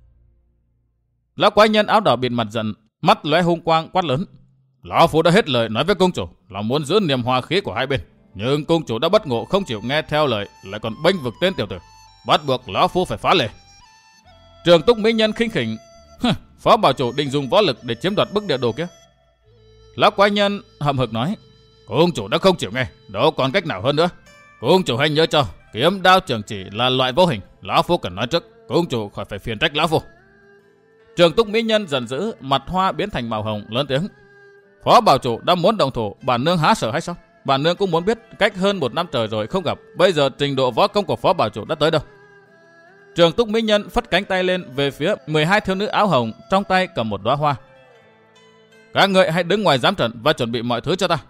Lão quái nhân áo đỏ bịt mặt giận, mắt lóe hung quang quát lớn. Lão phu đã hết lời nói với cung chủ là muốn giữ niềm hòa khí của hai bên, nhưng cung chủ đã bất ngộ không chịu nghe theo lời, lại còn bênh vực tên tiểu tử, bắt buộc lão phu phải phá lệ. Trường Túc Mỹ Nhân khinh khỉnh. Phó bảo chủ định dùng võ lực để chiếm đoạt bức địa đồ kia. Lão quái nhân hậm hực nói. Cung chủ đã không chịu nghe, đâu còn cách nào hơn nữa. Cung chủ hãy nhớ cho, kiếm đao trường chỉ là loại vô hình, lão phu cần nói trước, cung chủ khỏi phải phiền trách lão phu. Trường Túc Mỹ Nhân giận dữ, mặt hoa biến thành màu hồng, lớn tiếng. Phó bảo chủ đã muốn đồng thủ, bản nương há sợ hay sao? Bản nương cũng muốn biết, cách hơn một năm trời rồi không gặp, bây giờ trình độ võ công của phó bảo chủ đã tới đâu? Trường Túc Mỹ Nhân phất cánh tay lên về phía mười hai thiếu nữ áo hồng, trong tay cầm một đóa hoa. Các người hãy đứng ngoài giám trận và chuẩn bị mọi thứ cho ta.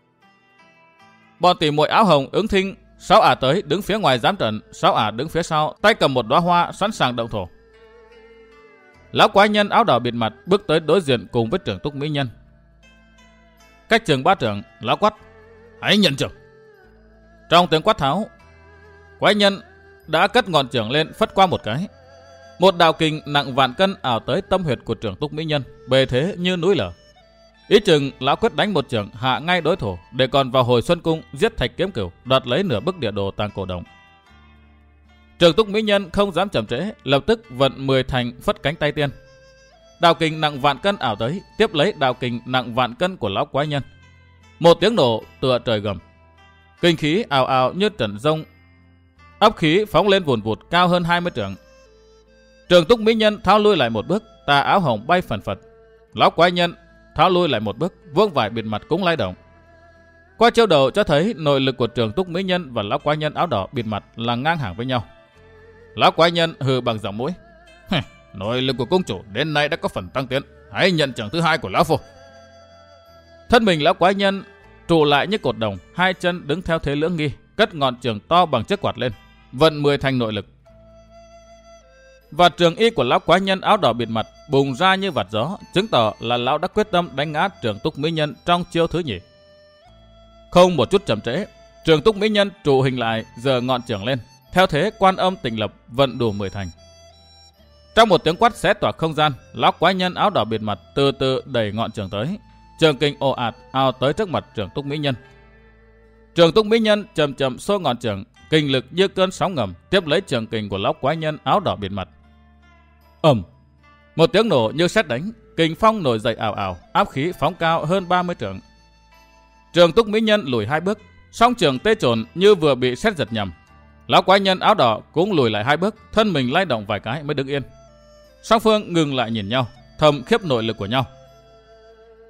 Bọn tỷ muội áo hồng ứng thinh, sáu ả tới đứng phía ngoài giám trận, sáu ả đứng phía sau, tay cầm một đóa hoa sẵn sàng động thổ. Lão quái nhân áo đỏ bịt mặt bước tới đối diện cùng với Trường Túc Mỹ Nhân. Cách chừng ba trượng, lão quát. Hãy nhận trưởng. Trong tiếng quát tháo, quái nhân đã cất ngọn chưởng lên phất qua một cái. Một đạo kình nặng vạn cân ảo tới tâm huyệt của Trường Túc Mỹ Nhân, bề thế như núi lở. Ý chừng lão quyết đánh một chưởng hạ ngay đối thủ, để còn vào hồi xuân cung giết Thạch Kiếm Cửu, đoạt lấy nửa bức địa đồ tàng cổ động. Trường Túc Mỹ Nhân không dám chậm trễ, lập tức vận mười thành phất cánh tay tiên. Đạo kình nặng vạn cân ảo tới, tiếp lấy đạo kình nặng vạn cân của lão quái nhân. Một tiếng nổ tựa trời gầm, kinh khí ào ào như trận rông, ấp khí phóng lên vùn vụt cao hơn hai mươi trượng. Trường Túc Mỹ Nhân tháo lui lại một bước, tà áo hồng bay phần phật. Lão quái nhân tháo lui lại một bước, vuông vải bịt mặt cũng lay động. Qua chiêu đầu cho thấy nội lực của Trường Túc Mỹ Nhân và lão quái nhân áo đỏ bịt mặt là ngang hàng với nhau. Lão quái nhân hừ bằng giọng mũi. Nội lực của cung chủ đến nay đã có phần tăng tiến, hãy nhận chưởng thứ hai của lão phu. Thân mình lão quái nhân trụ lại như cột đồng, hai chân đứng theo thế lưỡng nghi, cất ngọn chưởng to bằng chiếc quạt lên, vận mười thành nội lực. Và trường y của lão quái nhân áo đỏ bịt mặt bùng ra như vạt gió, chứng tỏ là lão đã quyết tâm đánh ngã Trường Túc Mỹ Nhân trong chiêu thứ nhì. Không một chút chậm trễ, Trường Túc Mỹ Nhân trụ hình lại, giơ ngọn chưởng lên, theo thế Quan Âm Tịnh Lập vận đủ mười thành. Trong một tiếng quát xé toạc không gian, lão quái nhân áo đỏ bịt mặt từ từ đẩy ngọn chưởng tới. Trường kình ồ ạt ào tới trước mặt Trường Túc Mỹ Nhân. Trường Túc Mỹ Nhân chậm chậm xô ngọn chưởng, kinh lực như cơn sóng ngầm tiếp lấy trường kình của lão quái nhân áo đỏ bịt mặt. Ầm, một tiếng nổ như sét đánh, kình phong nổi dậy ảo ảo, áp khí phóng cao hơn ba mươi trượng. Trường Túc Mỹ Nhân lùi hai bước, song trường tê trồn như vừa bị sét giật nhầm. Lão quái nhân áo đỏ cũng lùi lại hai bước, thân mình lay động vài cái mới đứng yên. Song phương ngừng lại nhìn nhau, thầm khiếp nội lực của nhau.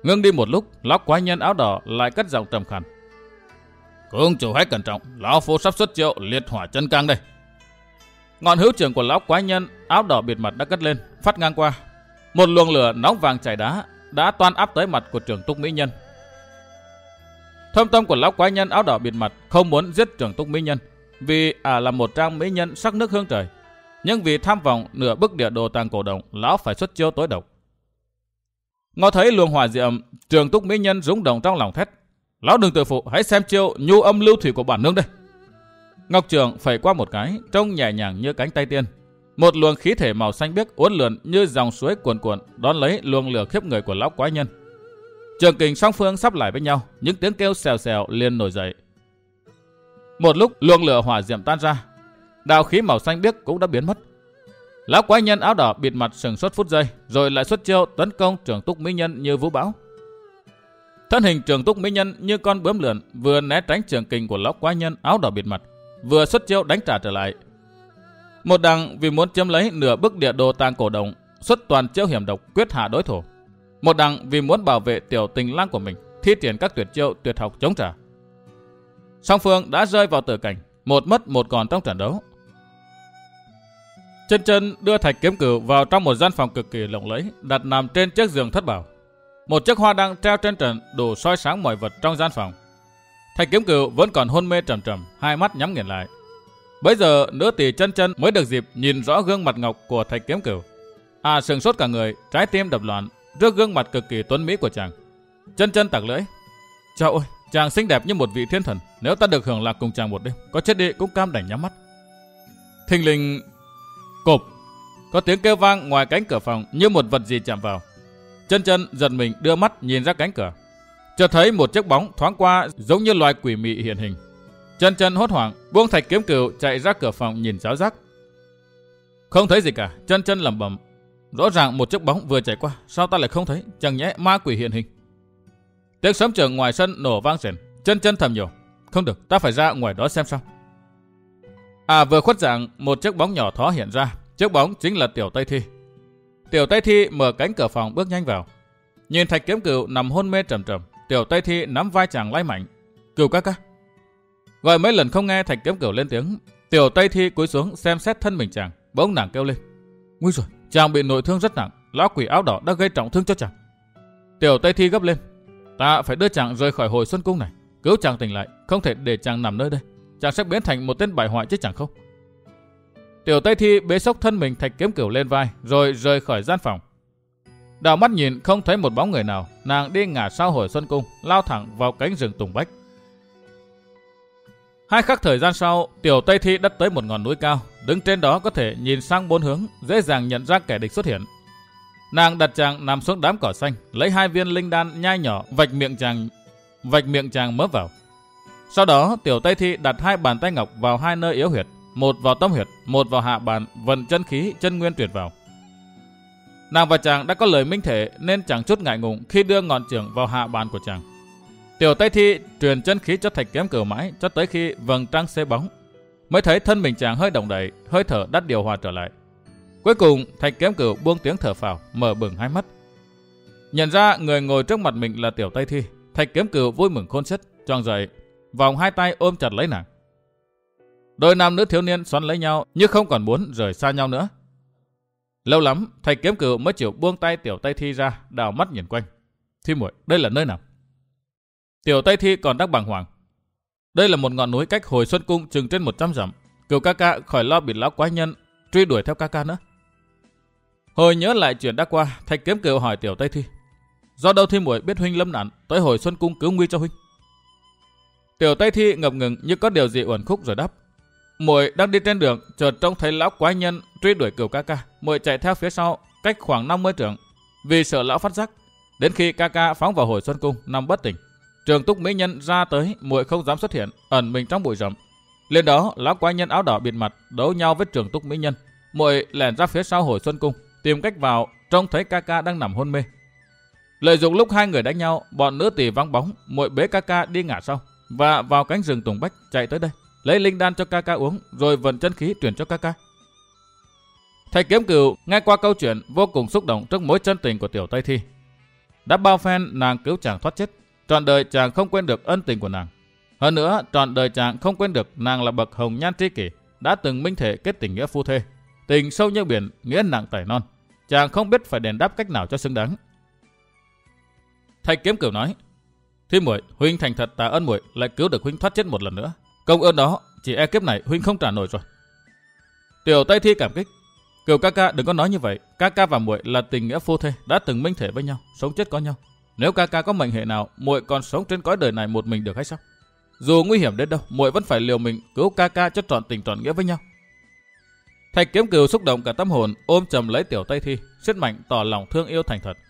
Ngưng đi một lúc, lão quái nhân áo đỏ lại cất giọng trầm khàn. Cung chủ hãy cẩn trọng, lão phu sắp xuất chiêu liệt hỏa chân cang đây. Ngọn hữu trưởng của lão quái nhân áo đỏ bịt mặt đã cất lên, phát ngang qua. Một luồng lửa nóng vàng chảy đá đã toan áp tới mặt của trưởng túc mỹ nhân. Thâm tâm của lão quái nhân áo đỏ bịt mặt không muốn giết trưởng túc mỹ nhân, vì ả à là một trang mỹ nhân sắc nước hương trời. Nhưng vì tham vọng nửa bức địa đồ tàng cổ động, lão phải xuất chiêu tối độc. Ngó thấy luồng hỏa diệm, trưởng túc mỹ nhân rúng động trong lòng thét. Lão đừng tự phụ, hãy xem chiêu nhu âm lưu thủy của bản nương đây. Ngọc trường phẩy qua một cái, trông nhẹ nhàng như cánh tay tiên. Một luồng khí thể màu xanh biếc uốn lượn như dòng suối cuồn cuộn đón lấy luồng lửa khiếp người của lão quái nhân. Trường kình song phương sắp lại với nhau, những tiếng kêu xèo xèo liền nổi dậy. Một lúc luồng lửa hỏa diệm tan ra, đạo khí màu xanh biếc cũng đã biến mất. Lão quái nhân áo đỏ bịt mặt sừng sốt phút giây, rồi lại xuất chiêu tấn công trưởng túc mỹ nhân như vũ bão. Thân hình trưởng túc mỹ nhân như con bướm lượn, vừa né tránh trường kình của lão quái nhân áo đỏ bịt mặt, vừa xuất chiêu đánh trả trở lại. Một đằng vì muốn chiếm lấy nửa bức địa đồ tàng cổ động, xuất toàn chiêu hiểm độc quyết hạ đối thủ. Một đằng vì muốn bảo vệ tiểu tình lang của mình, thi triển các tuyệt chiêu tuyệt học chống trả. Song phương đã rơi vào tử cảnh, một mất một còn trong trận đấu. Chân chân đưa thạch kiếm cửu vào trong một gian phòng cực kỳ lộng lẫy, đặt nằm trên chiếc giường thất bảo. Một chiếc hoa đăng treo trên trần đủ soi sáng mọi vật trong gian phòng. Thạch kiếm cửu vẫn còn hôn mê trầm trầm, hai mắt nhắm nghiền lại. Bấy giờ nữ tỷ chân chân mới được dịp nhìn rõ gương mặt ngọc của thạch kiếm cửu. À sừng sốt cả người, trái tim đập loạn trước gương mặt cực kỳ tuấn mỹ của chàng. Chân chân tặc lưỡi. Trời ơi, chàng xinh đẹp như một vị thiên thần. Nếu ta được hưởng lạc cùng chàng một đêm, có chết đi cũng cam đành nhắm mắt. Thình lình, cộp, có tiếng kêu vang ngoài cánh cửa phòng như một vật gì chạm vào. Chân chân giật mình đưa mắt nhìn ra cánh cửa, chợt thấy một chiếc bóng thoáng qua giống như loài quỷ mị hiện hình. Chân chân hốt hoảng buông thạch kiếm cửu chạy ra cửa phòng nhìn giáo giác. Không thấy gì cả. Chân chân lẩm bẩm, rõ ràng một chiếc bóng vừa chạy qua, sao ta lại không thấy? Chẳng nhẽ ma quỷ hiện hình? Tiếng sấm trường ngoài sân nổ vang rền. Chân chân thầm nhủ, không được, ta phải ra ngoài đó xem sao. À vừa khuất dạng, một chiếc bóng nhỏ thó hiện ra. Chiếc bóng chính là Tiểu Tây Thi. Tiểu Tây Thi mở cánh cửa phòng bước nhanh vào. Nhìn thạch kiếm cửu nằm hôn mê trầm trầm, Tiểu Tây Thi nắm vai chàng lay mạnh. Cửu ca ca. Gọi mấy lần không nghe thạch kiếm cửu lên tiếng. Tiểu Tây Thi cúi xuống xem xét thân mình chàng, bỗng nàng kêu lên. Nguy rồi, chàng bị nội thương rất nặng, lão quỷ áo đỏ đã gây trọng thương cho chàng. Tiểu Tây Thi gấp lên. Ta phải đưa chàng rời khỏi Hồi Xuân Cung này, cứu chàng tỉnh lại, không thể để chàng nằm nơi đây. Chàng sẽ biến thành một tên bại hoại chứ chẳng không. Tiểu Tây Thi bế xốc thân mình thạch kiếm cửu lên vai, rồi rời khỏi gian phòng. Đảo mắt nhìn không thấy một bóng người nào, nàng đi ngả sau Hồi Xuân Cung, lao thẳng vào cánh rừng tùng bách. Hai khắc thời gian sau, Tiểu Tây Thi đã tới một ngọn núi cao, đứng trên đó có thể nhìn sang bốn hướng, dễ dàng nhận ra kẻ địch xuất hiện. Nàng đặt chàng nằm xuống đám cỏ xanh, lấy hai viên linh đan nhai nhỏ vạch miệng chàng, vạch miệng chàng mớp vào. Sau đó, Tiểu Tây Thi đặt hai bàn tay ngọc vào hai nơi yếu huyệt, một vào tâm huyệt, một vào hạ bàn, vận chân khí chân nguyên tuyệt vào. Nàng và chàng đã có lời minh thể nên chẳng chút ngại ngùng khi đưa ngọn chưởng vào hạ bàn của chàng. Tiểu Tây Thi truyền chân khí cho thạch kiếm cửu mãi cho tới khi vầng trăng xế bóng, mới thấy thân mình chàng hơi động đậy, hơi thở đắt điều hòa trở lại. Cuối cùng thạch kiếm cửu buông tiếng thở phào, mở bừng hai mắt. Nhận ra người ngồi trước mặt mình là Tiểu Tây Thi, thạch kiếm cửu vui mừng khôn xiết, choàng dậy, vòng hai tay ôm chặt lấy nàng. Đôi nam nữ thiếu niên xoắn lấy nhau như không còn muốn rời xa nhau nữa. Lâu lắm, thạch kiếm cửu mới chịu buông tay Tiểu Tây Thi ra, đảo mắt nhìn quanh. Thi muội, đây là nơi nào? Tiểu Tây Thi còn đang bàng hoàng. Đây là một ngọn núi cách Hồi Xuân Cung chừng trên một trăm dặm. Cửu ca ca khỏi lo bị lão quái nhân truy đuổi theo ca ca nữa. Hồi nhớ lại chuyện đã qua, thạch kiếm cửu hỏi Tiểu Tây Thi, do đâu Thi muội biết huynh lâm nạn tới Hồi Xuân Cung cứu nguy cho huynh? Tiểu Tây Thi ngập ngừng như có điều gì uẩn khúc rồi đáp, muội đang đi trên đường, chợt trông thấy lão quái nhân truy đuổi Cửu ca ca, muội chạy theo phía sau cách khoảng năm mươi trượng, vì sợ lão phát giác. Đến khi ca ca phóng vào Hồi Xuân Cung nằm bất tỉnh, Trường túc mỹ nhân ra tới, muội không dám xuất hiện, ẩn mình trong bụi rậm. Lên đó, lão quái nhân áo đỏ bịt mặt đấu nhau với Trường túc mỹ nhân, muội lẻn ra phía sau Hồi Xuân Cung, tìm cách vào, trông thấy ca ca đang nằm hôn mê. Lợi dụng lúc hai người đánh nhau, bọn nữ tỳ vắng bóng, muội bế ca ca đi ngả sau và vào cánh rừng tùng bách chạy tới đây, lấy linh đan cho ca ca uống, rồi vận chân khí truyền cho ca ca. Thầy Kiếm Cửu nghe qua câu chuyện vô cùng xúc động trước mối chân tình của Tiểu Tây Thi. Đã bao phen nàng cứu chàng thoát chết, trọn đời chàng không quên được ân tình của nàng. Hơn nữa, trọn đời chàng không quên được nàng là bậc hồng nhan tri kỷ, đã từng minh thể kết tình nghĩa phu thê, tình sâu như biển, nghĩa nặng tải non. Chàng không biết phải đền đáp cách nào cho xứng đáng. Thạch Kiếm Cửu nói: Thi muội, huynh thành thật tạ ơn muội, lại cứu được huynh thoát chết một lần nữa. Công ơn đó, chỉ e kiếp này huynh không trả nổi rồi. Tiểu Tây Thi cảm kích: Cửu ca ca đừng có nói như vậy, ca ca và muội là tình nghĩa phu thê, đã từng minh thể với nhau, sống chết có nhau. Nếu ca ca có mệnh hệ nào, muội còn sống trên cõi đời này một mình được hay sao? Dù nguy hiểm đến đâu, muội vẫn phải liều mình cứu ca ca cho trọn tình trọn nghĩa với nhau. Thạch Kiếm Cửu xúc động cả tâm hồn, ôm chầm lấy Tiểu Tây Thi, siết mạnh tỏ lòng thương yêu thành thật.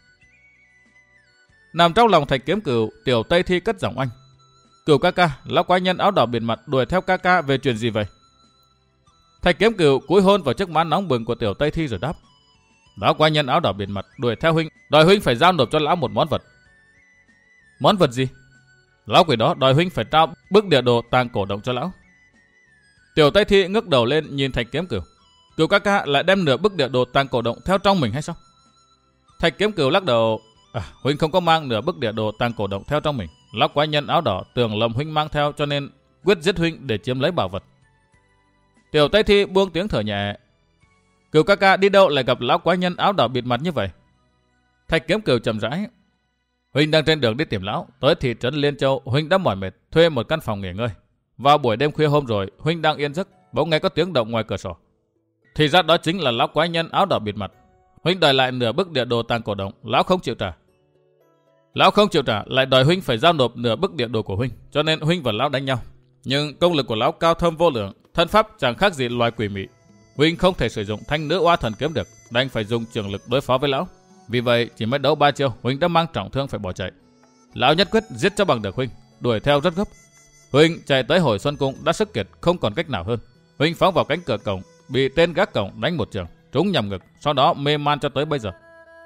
Nằm trong lòng Thạch Kiếm Cửu, Tiểu Tây Thi cất giọng oanh: Cửu ca ca, lão quái nhân áo đỏ biển mặt đuổi theo ca ca về chuyện gì vậy? Thạch Kiếm Cửu cúi hôn vào chiếc má nóng bừng của Tiểu Tây Thi rồi đáp: Lão quái nhân áo đỏ biển mặt đuổi theo huynh, đòi huynh phải giao nộp cho lão một món vật. Món vật gì? Lão quỷ đó đòi huynh phải trao bức địa đồ tàng cổ động cho lão. Tiểu Tây Thi ngước đầu lên nhìn Thạch Kiếm Cửu: Cửu ca ca lại đem nửa bức địa đồ tàng cổ động theo trong mình hay sao? Thạch Kiếm Cửu lắc đầu: À, huynh không có mang nửa bức địa đồ tàng cổ động theo trong mình. Lão quái nhân áo đỏ tưởng lầm huynh mang theo, cho nên quyết giết huynh để chiếm lấy bảo vật. Tiểu Tây Thi buông tiếng thở nhẹ: Cửu ca ca đi đâu lại gặp lão quái nhân áo đỏ bịt mặt như vậy? Thạch Kiếm Cửu chậm rãi: Huynh đang trên đường đi tìm lão, tới thị trấn Liên Châu, huynh đã mỏi mệt, thuê một căn phòng nghỉ ngơi. Vào buổi đêm khuya hôm rồi, huynh đang yên giấc, bỗng nghe có tiếng động ngoài cửa sổ. Thì ra đó chính là lão quái nhân áo đỏ bịt mặt. Huynh đòi lại nửa bức địa đồ tàng cổ động, lão không chịu trả. Lão không chịu trả, lại đòi huynh phải giao nộp nửa bức địa đồ của huynh, cho nên huynh và lão đánh nhau. Nhưng công lực của lão cao thâm vô lượng, thân pháp chẳng khác gì loài quỷ mị. Huynh không thể sử dụng thanh nữ oa thần kiếm được, đành phải dùng trường lực đối phó với lão. Vì vậy chỉ mới đấu ba chiêu, huynh đã mang trọng thương phải bỏ chạy. Lão nhất quyết giết cho bằng được huynh, đuổi theo rất gấp. Huynh chạy tới Hồi Xuân Cung đã sức kiệt, không còn cách nào hơn. Huynh phóng vào cánh cửa cổng, bị tên gác cổng đánh một trường, trúng nhầm ngực, sau đó mê man cho tới bây giờ.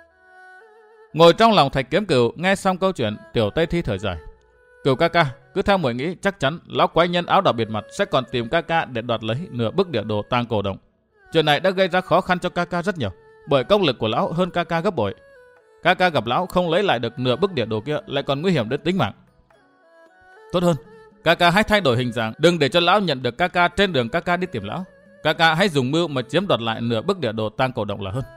Ngồi trong lòng Thạch Kiếm Cửu, nghe xong câu chuyện, Tiểu Tây Thi thở dài: Cửu ca ca, cứ theo muội nghĩ, chắc chắn lão quái nhân áo đỏ bịt mặt sẽ còn tìm ca ca để đoạt lấy nửa bức địa đồ tàng cổ động. Chuyện này đã gây ra khó khăn cho ca ca rất nhiều, bởi công lực của lão hơn ca ca gấp bội. Ca ca gặp lão không lấy lại được nửa bức địa đồ kia, lại còn nguy hiểm đến tính mạng. Tốt hơn, ca ca hãy thay đổi hình dạng, đừng để cho lão nhận được ca ca trên đường ca ca đi tìm lão. Ca ca hãy dùng mưu mà chiếm đoạt lại nửa bức địa đồ tàng cổ động là hơn.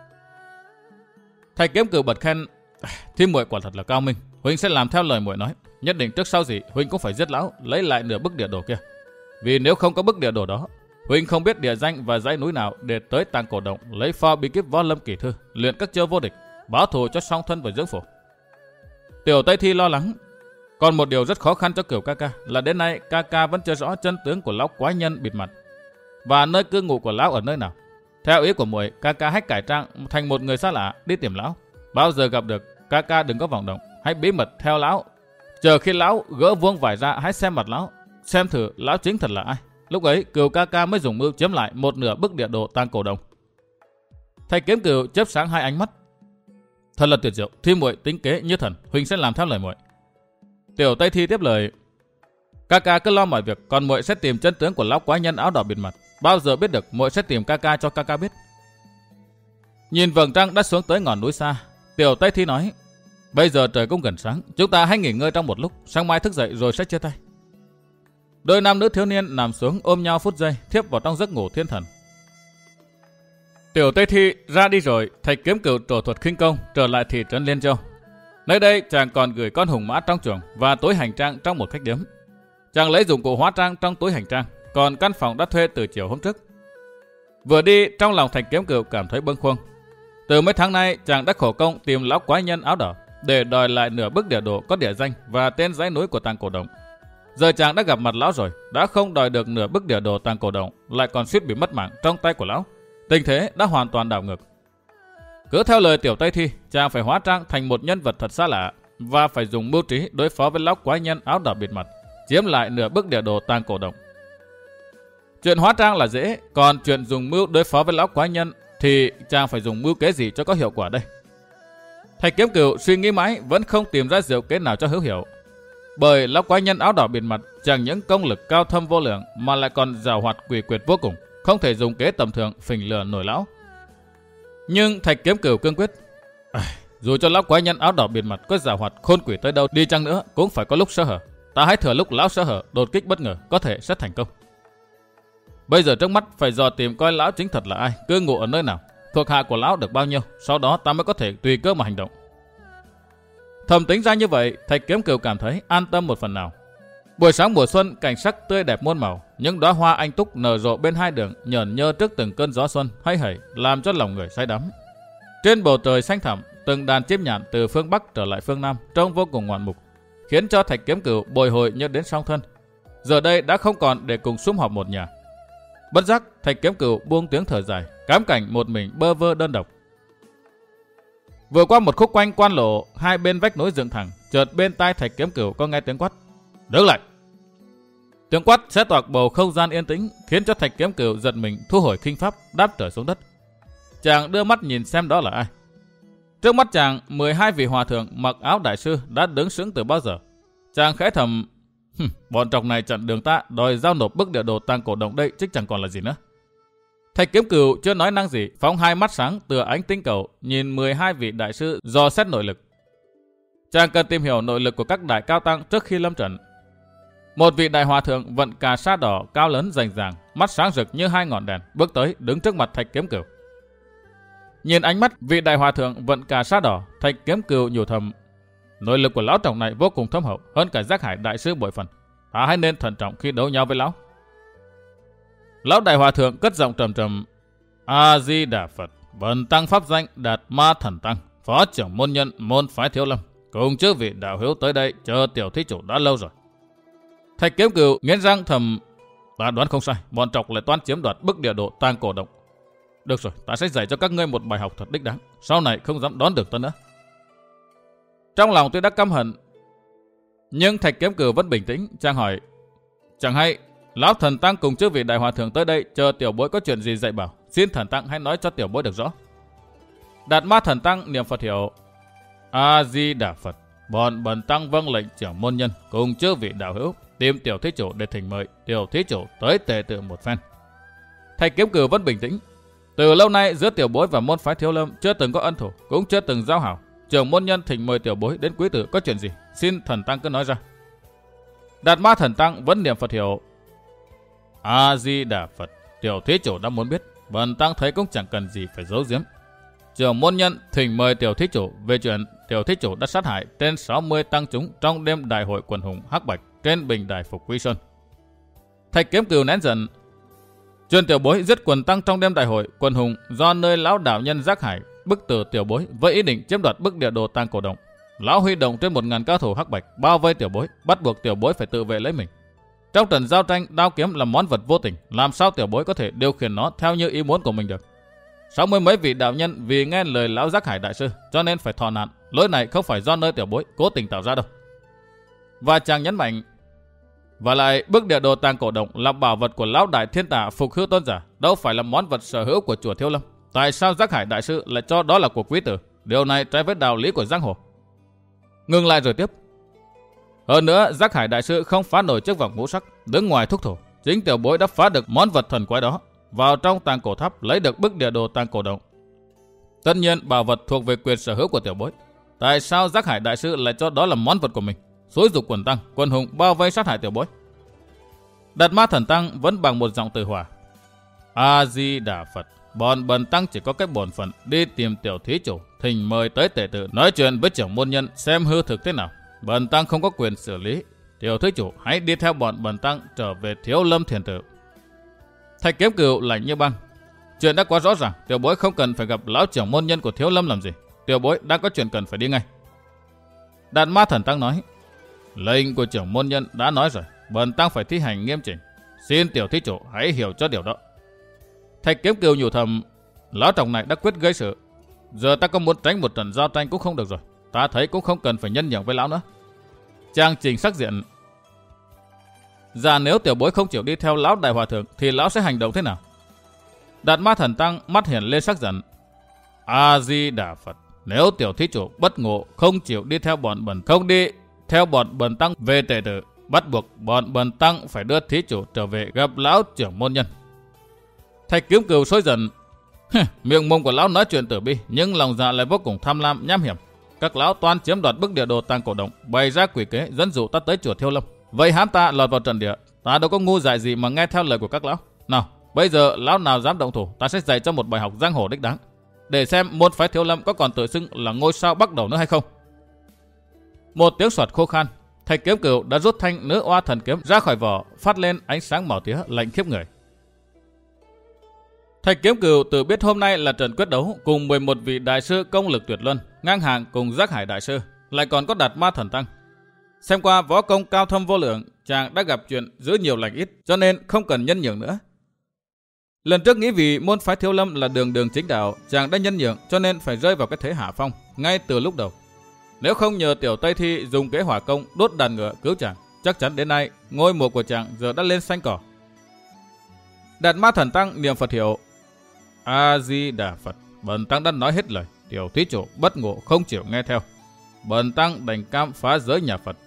Thạch Kiếm Cửu bật khen: Thi muội quả thật là cao minh, huynh sẽ làm theo lời muội nói, nhất định trước sau gì huynh cũng phải giết lão, lấy lại nửa bức địa đồ kia. Vì nếu không có bức địa đồ đó, huynh không biết địa danh và dãy núi nào để tới tàng cổ động lấy pho bí kíp võ lâm kỳ thư, luyện các chiêu vô địch, báo thù cho song thân và dưỡng phổ. Tiểu Tây Thi lo lắng: Còn một điều rất khó khăn cho Cửu ca ca là đến nay ca ca vẫn chưa rõ chân tướng của lão quái nhân bịt mặt và nơi cư ngụ của lão ở nơi nào. Theo ý của muội, ca ca hãy cải trang thành một người xa lạ đi tìm lão. Bao giờ gặp được, ca ca đừng có vọng động, hãy bí mật theo lão. Chờ khi lão gỡ vuông vải ra, hãy xem mặt lão, xem thử lão chính thật là ai. Lúc ấy Cửu ca ca mới dùng mưu chiếm lại một nửa bức địa đồ tàng cổ động. Thạch Kiếm Cửu chớp sáng hai ánh mắt: Thật là tuyệt diệu, Thi muội tính kế như thần, huynh sẽ làm theo lời muội. Tiểu Tây Thi tiếp lời: Ca ca cứ lo mọi việc, còn muội sẽ tìm chân tướng của lão quái nhân áo đỏ bịt mặt. Bao giờ biết được, muội sẽ tìm ca ca cho ca ca biết. Nhìn vầng trăng đã xuống tới ngọn núi xa, Tiểu Tây Thi nói: Bây giờ trời cũng gần sáng, chúng ta hãy nghỉ ngơi trong một lúc, sáng mai thức dậy rồi sẽ chia tay. Đôi nam nữ thiếu niên nằm xuống ôm nhau phút giây, thiếp vào trong giấc ngủ thiên thần. Tiểu Tây Thi ra đi rồi, Thạch Kiếm Cửu trổ thuật khinh công trở lại thị trấn Liên Châu. Nơi đây chàng còn gửi con hùng mã trong chuồng và túi hành trang trong một khách điếm. Chàng lấy dụng cụ hóa trang trong túi hành trang, còn căn phòng đã thuê từ chiều hôm trước. Vừa đi, trong lòng Thạch Kiếm Cửu cảm thấy bâng khuâng. Từ mấy tháng nay, chàng đã khổ công tìm lão quái nhân áo đỏ để đòi lại nửa bức địa đồ có địa danh và tên dãy núi của tàng cổ động. Giờ chàng đã gặp mặt lão rồi, đã không đòi được nửa bức địa đồ tàng cổ động, lại còn suýt bị mất mạng trong tay của lão. Tình thế đã hoàn toàn đảo ngược. Cứ theo lời Tiểu Tây Thi, chàng phải hóa trang thành một nhân vật thật xa lạ và phải dùng mưu trí đối phó với lão quái nhân áo đỏ bịt mặt, chiếm lại nửa bức địa đồ tàng cổ động. Chuyện hóa trang là dễ, còn chuyện dùng mưu đối phó với lão quái nhân thì chàng phải dùng mưu kế gì cho có hiệu quả đây? Thạch Kiếm Cửu suy nghĩ mãi vẫn không tìm ra diệu kế nào cho hữu hiệu. Bởi lão quái nhân áo đỏ bịt mặt chẳng những công lực cao thâm vô lượng mà lại còn giàu hoạt quỷ quyệt vô cùng, không thể dùng kế tầm thường phình lừa nổi lão. Nhưng Thạch Kiếm Cửu cương quyết: Dù cho lão quái nhân áo đỏ bịt mặt có giàu hoạt khôn quỷ tới đâu đi chăng nữa cũng phải có lúc sơ hở. Ta hãy thừa lúc lão sơ hở đột kích bất ngờ, có thể sẽ thành công. Bây giờ trước mắt phải dò tìm coi lão chính thật là ai, cư ngụ ở nơi nào, thuộc hạ của lão được bao nhiêu, sau đó ta mới có thể tùy cơ mà hành động. Thầm tính ra như vậy, Thạch Kiếm Cửu cảm thấy an tâm một phần nào. Buổi sáng mùa xuân, cảnh sắc tươi đẹp muôn màu, những đóa hoa anh túc nở rộ bên hai đường, nhởn nhơ trước từng cơn gió xuân hay hẩy, làm cho lòng người say đắm. Trên bầu trời xanh thẳm, từng đàn chim nhạn từ phương Bắc trở lại phương Nam trông vô cùng ngoạn mục, khiến cho Thạch Kiếm Cửu bồi hồi nhớ đến song thân. Giờ đây đã không còn để cùng sum họp một nhà. Bất giác, Thạch Kiếm Cửu buông tiếng thở dài, cám cảnh một mình bơ vơ đơn độc. Vừa qua một khúc quanh quan lộ, hai bên vách núi dựng thẳng, chợt bên tai Thạch Kiếm Cửu có nghe tiếng quát: "Đứng lại!" Tiếng quát xé toạc bầu không gian yên tĩnh, khiến cho Thạch Kiếm Cửu giật mình thu hồi khinh pháp, đáp trở xuống đất. Chàng đưa mắt nhìn xem đó là ai. Trước mắt chàng, mười hai vị hòa thượng mặc áo đại sư đã đứng sững từ bao giờ. Chàng khẽ thầm: bọn trọc này chặn đường ta, đòi giao nộp bức địa đồ tàng cổ động đây chứ chẳng còn là gì nữa. Thạch Kiếm Cửu chưa nói năng gì, phóng hai mắt sáng tựa ánh tinh cầu, nhìn mười hai vị đại sư dò xét nội lực. Chàng cần tìm hiểu nội lực của các đại cao tăng trước khi lâm trận. Một vị đại hòa thượng vận cà sa đỏ cao lớn rành ràng, mắt sáng rực như hai ngọn đèn, bước tới đứng trước mặt Thạch Kiếm Cửu. Nhìn ánh mắt vị đại hòa thượng vận cà sa đỏ, Thạch Kiếm Cửu nhủ thầm: nội lực của lão trọng này vô cùng thâm hậu, hơn cả Giác Hải đại sư bội phần. Ta hãy nên thận trọng khi đấu nhau với lão. Lão đại hòa thượng cất giọng trầm trầm: A Di Đà Phật, bần tăng pháp danh Đạt Ma Thần Tăng, phó trưởng môn nhân môn phái Thiếu Lâm, cùng chư vị đạo hữu tới đây chờ tiểu thí chủ đã lâu rồi. Thạch Kiếm Cửu nghiến răng thầm: ta đoán không sai, bọn trọc lại toán chiếm đoạt bức địa đồ tàng cổ động. Được rồi, ta sẽ dạy cho các ngươi một bài học thật đích đáng, sau này không dám đón được ta nữa. Trong lòng tuy đã căm hận, nhưng Thạch Kiếm Cửu vẫn bình tĩnh. Chàng hỏi: chẳng hay lão thần tăng cùng chư vị đại hòa thượng tới đây chờ tiểu bối có chuyện gì dạy bảo, xin thần tăng hãy nói cho tiểu bối được rõ. Đạt Ma Thần Tăng niệm Phật hiệu: A Di Đà Phật, bọn bần tăng vâng lệnh trưởng môn nhân cùng chư vị đạo hữu tìm tiểu thí chủ để thỉnh mời tiểu thí chủ tới tề tự một phen. Thạch Kiếm Cửu vẫn bình tĩnh. Từ lâu nay giữa tiểu bối và môn phái Thiếu Lâm chưa từng có ân thù, cũng chưa từng giao hảo. Trưởng môn nhân thỉnh mời tiểu bối đến quý tử có chuyện gì, xin thần tăng cứ nói ra. Đạt Ma Thần Tăng vẫn niệm Phật hiệu: A Di Đà Phật, tiểu thí chủ đã muốn biết, bần tăng thấy cũng chẳng cần gì phải giấu giếm. Trưởng môn nhân thỉnh mời tiểu thí chủ về chuyện tiểu thí chủ đã sát hại trên sáu mươi tăng chúng trong đêm đại hội quần hùng Hắc Bạch trên bình đài Phục Quy Sơn. Thạch Kiếm Cửu nén giận: chuyện tiểu bối giết quần tăng trong đêm đại hội quần hùng do nơi lão đạo nhân Giác Hải bức tử tiểu bối với ý định chiếm đoạt bức địa đồ tàng cổ động. Lão huy động trên một ngàn cao thủ Hắc Bạch bao vây tiểu bối, bắt buộc tiểu bối phải tự vệ lấy mình. Trong trận giao tranh, đao kiếm là món vật vô tình, làm sao tiểu bối có thể điều khiển nó theo như ý muốn của mình được. Sáu mươi mấy vị đạo nhân vì nghe lời lão Giác Hải đại sư cho nên phải thọ nạn. Lỗi này không phải do nơi tiểu bối cố tình tạo ra đâu. Và chàng nhấn mạnh: và lại bức địa đồ tàng cổ động là bảo vật của lão đại thiên tả Phục Hư Tôn giả, đâu phải là món vật sở hữu của chùa Thiếu Lâm. Tại sao Giác Hải đại sư lại cho đó là của quý tử? Điều này trái với đạo lý của giang hồ. Ngừng lại rồi tiếp: hơn nữa, Giác Hải đại sư không phá nổi chiếc vòng ngũ sắc, đứng ngoài thúc thủ. Chính tiểu bối đã phá được món vật thần quái đó, vào trong tàng cổ tháp lấy được bức địa đồ tàng cổ động. Tất nhiên bảo vật thuộc về quyền sở hữu của tiểu bối. Tại sao Giác Hải đại sư lại cho đó là món vật của mình, xúi dục quần tăng quân hùng bao vây sát hại tiểu bối? Đạt Ma Thần Tăng vẫn bằng một giọng từ hòa: A Di Đà Phật, bọn bần tăng chỉ có cách bổn phận đi tìm tiểu thí chủ, thỉnh mời tới tề tự nói chuyện với trưởng môn nhân xem hư thực thế nào. Bần tăng không có quyền xử lý. Tiểu thí chủ hãy đi theo bọn bần tăng trở về Thiếu Lâm thiền tự. Thạch Kiếm Cửu lạnh như băng: chuyện đã quá rõ ràng, tiểu bối không cần phải gặp lão trưởng môn nhân của Thiếu Lâm làm gì. Tiểu bối đang có chuyện cần phải đi ngay. Đạt Ma Thần Tăng nói: lệnh của trưởng môn nhân đã nói rồi, bần tăng phải thi hành nghiêm chỉnh, xin tiểu thí chủ hãy hiểu cho điều đó. Thạch Kiếm Cửu nhủ thầm: lão trọng này đã quyết gây sự, giờ ta có muốn tránh một trận giao tranh cũng không được rồi. Ta thấy cũng không cần phải nhân nhượng với lão nữa. Chàng chỉnh sắc diện: dạ nếu tiểu bối không chịu đi theo lão đại hòa thượng thì lão sẽ hành động thế nào? Đạt Ma Thần Tăng mắt hiện lên sắc giận: A Di Đà Phật, nếu tiểu thí chủ bất ngộ không chịu đi theo bọn bần không đi theo bọn bần tăng về tề tự, bắt buộc bọn bần tăng phải đưa thí chủ trở về gặp lão trưởng môn nhân. Thạch Kiếm Cửu sôi giận: miệng mồm của lão nói chuyện tử bi, nhưng lòng dạ lại vô cùng tham lam nham hiểm. các lão toan chiếm đoạt bức địa đồ tàng cổ động, bày ra quỷ kế dẫn dụ ta tới chùa Thiêu Lâm. Vậy hãm ta lọt vào trận địa, ta đâu có ngu dại gì mà nghe theo lời của các lão. Nào, bây giờ lão nào dám động thủ, ta sẽ dạy cho một bài học giang hồ đích đáng, để xem môn phái Thiếu Lâm có còn tự xưng là ngôi sao bắt đầu nữa hay không. Một tiếng soạt khô khan, Thạch Kiếm Cửu đã rút thanh nữ oa thần kiếm ra khỏi vỏ, phát lên ánh sáng màu tía lạnh khiếp người. Thạch Kiếm Cửu tự biết hôm nay là trận quyết đấu cùng mười một vị đại sư công lực tuyệt luân, ngang hàng cùng Giác Hải đại sư, lại còn có Đạt Ma thần tăng. Xem qua võ công cao thâm vô lượng, chàng đã gặp chuyện giữ nhiều lành ít, cho nên không cần nhân nhượng nữa. Lần trước nghĩ vì môn phái Thiếu Lâm là đường đường chính đạo, chàng đã nhân nhượng, cho nên phải rơi vào cái thế hạ phong ngay từ lúc đầu. Nếu không nhờ tiểu Tây Thi dùng kế hỏa công đốt đàn ngựa cứu chàng, chắc chắn đến nay ngôi mộ của chàng giờ đã lên xanh cỏ. Đạt Ma thần tăng niệm Phật hiệu: A Di Đà Phật. Bần tăng đã nói hết lời, tiểu thí chủ bất ngộ không chịu nghe theo, bần tăng đành cam phá giới nhà Phật,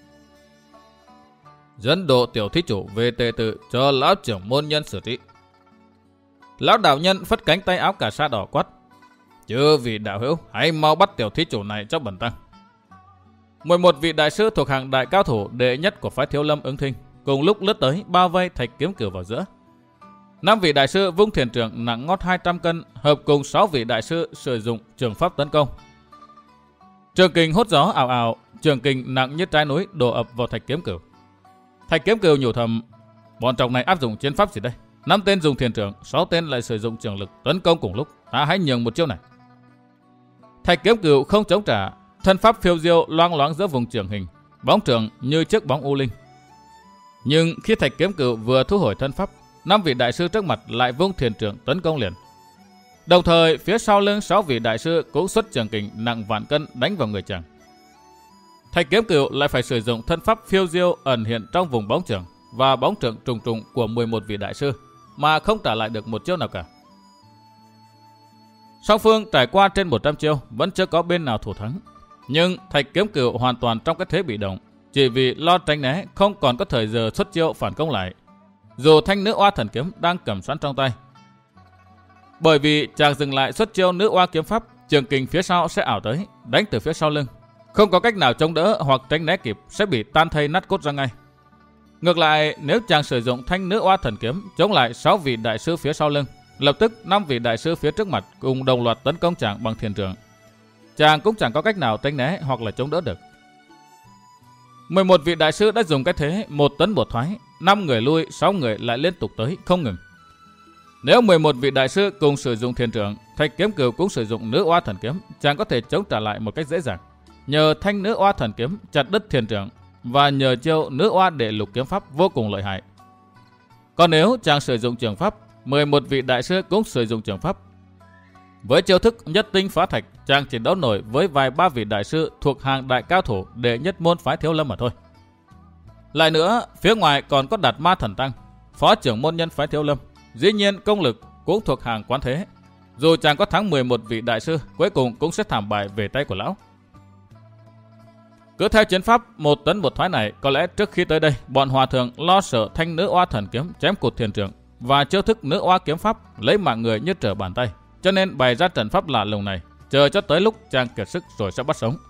dẫn độ tiểu thí chủ về tề tự cho lão trưởng môn nhân xử trí. Lão đạo nhân phất cánh tay áo cà sa đỏ quát: Chư vị đạo hữu, hãy mau bắt tiểu thí chủ này cho bần tăng. mười một vị đại sư thuộc hàng đại cao thủ đệ nhất của phái Thiếu Lâm ứng thinh cùng lúc lướt tới bao vây Thạch Kiếm Cửu vào giữa. Năm vị đại sư vung thiền trượng nặng ngót hai trăm cân hợp cùng sáu vị đại sư sử dụng trường pháp tấn công. Trường kình hốt gió ảo ảo, trường kình nặng như trái núi đổ ập vào Thạch Kiếm Cửu. Thạch Kiếm Cửu nhủ thầm: bọn trọc này áp dụng chiến pháp gì đây? Năm tên dùng thiền trượng, sáu tên lại sử dụng trường lực tấn công cùng lúc, ta hãy nhường một chiêu này. Thạch Kiếm Cửu không chống trả, thân pháp phiêu diêu loang loáng giữa vùng trường hình, bóng trường như chiếc bóng u linh. Nhưng khi Thạch Kiếm Cửu vừa thu hồi thân pháp, năm vị đại sư trước mặt lại vung thiền trượng tấn công liền. Đồng thời phía sau lưng sáu vị đại sư cũng xuất trường kình nặng vạn cân đánh vào người chàng. Thạch Kiếm Cửu lại phải sử dụng thân pháp phiêu diêu ẩn hiện trong vùng bóng trường và bóng trường trùng trùng của mười một vị đại sư mà không trả lại được một chiêu nào cả. Song phương trải qua trên một trăm chiêu vẫn chưa có bên nào thủ thắng. Nhưng Thạch Kiếm Cửu hoàn toàn trong cái thế bị động, chỉ vì lo tránh né không còn có thời giờ xuất chiêu phản công lại, dù thanh nữ oa thần kiếm đang cầm sẵn trong tay. Bởi vì chàng dừng lại xuất chiêu nữ oa kiếm pháp, trường kình phía sau sẽ ảo tới, đánh từ phía sau lưng, không có cách nào chống đỡ hoặc tránh né kịp sẽ bị tan thây nát cốt ra ngay. Ngược lại, nếu chàng sử dụng thanh nữ oa thần kiếm chống lại sáu vị đại sư phía sau lưng, lập tức năm vị đại sư phía trước mặt cùng đồng loạt tấn công chàng bằng thiền trượng, chàng cũng chẳng có cách nào tránh né hoặc là chống đỡ được. mười một vị đại sư đã dùng cái thế một tấn một thoái, năm người lui, sáu người lại liên tục tới không ngừng. Nếu mười một vị đại sư cùng sử dụng thiền trượng, Thạch Kiếm Cửu cũng sử dụng nữ oa thần kiếm, chàng có thể chống trả lại một cách dễ dàng, nhờ thanh nữ oa thần kiếm chặt đứt thiền trượng và nhờ chiêu nữ oa đệ lục kiếm pháp vô cùng lợi hại. Còn nếu chàng sử dụng trường pháp, mười một vị đại sư cũng sử dụng trường pháp. Với chiêu thức nhất tinh phá thạch, chàng chỉ đấu nổi với vài ba vị đại sư thuộc hàng đại cao thủ đệ nhất môn phái Thiếu Lâm mà thôi. Lại nữa, phía ngoài còn có Đạt Ma thần tăng, phó trưởng môn nhân phái Thiếu Lâm, dĩ nhiên công lực cũng thuộc hàng quán thế. Dù chàng có thắng mười một vị đại sư, cuối cùng cũng sẽ thảm bại về tay của lão. Cứ theo chiến pháp một tấn một thoái này, có lẽ trước khi tới đây, bọn hòa thượng lo sợ thanh nữ oa thần kiếm chém cụt thiền trượng và chiêu thức nữ oa kiếm pháp lấy mạng người như trở bàn tay, cho nên bày ra trận pháp lạ lùng này, chờ cho tới lúc chàng kiệt sức rồi sẽ bắt sống.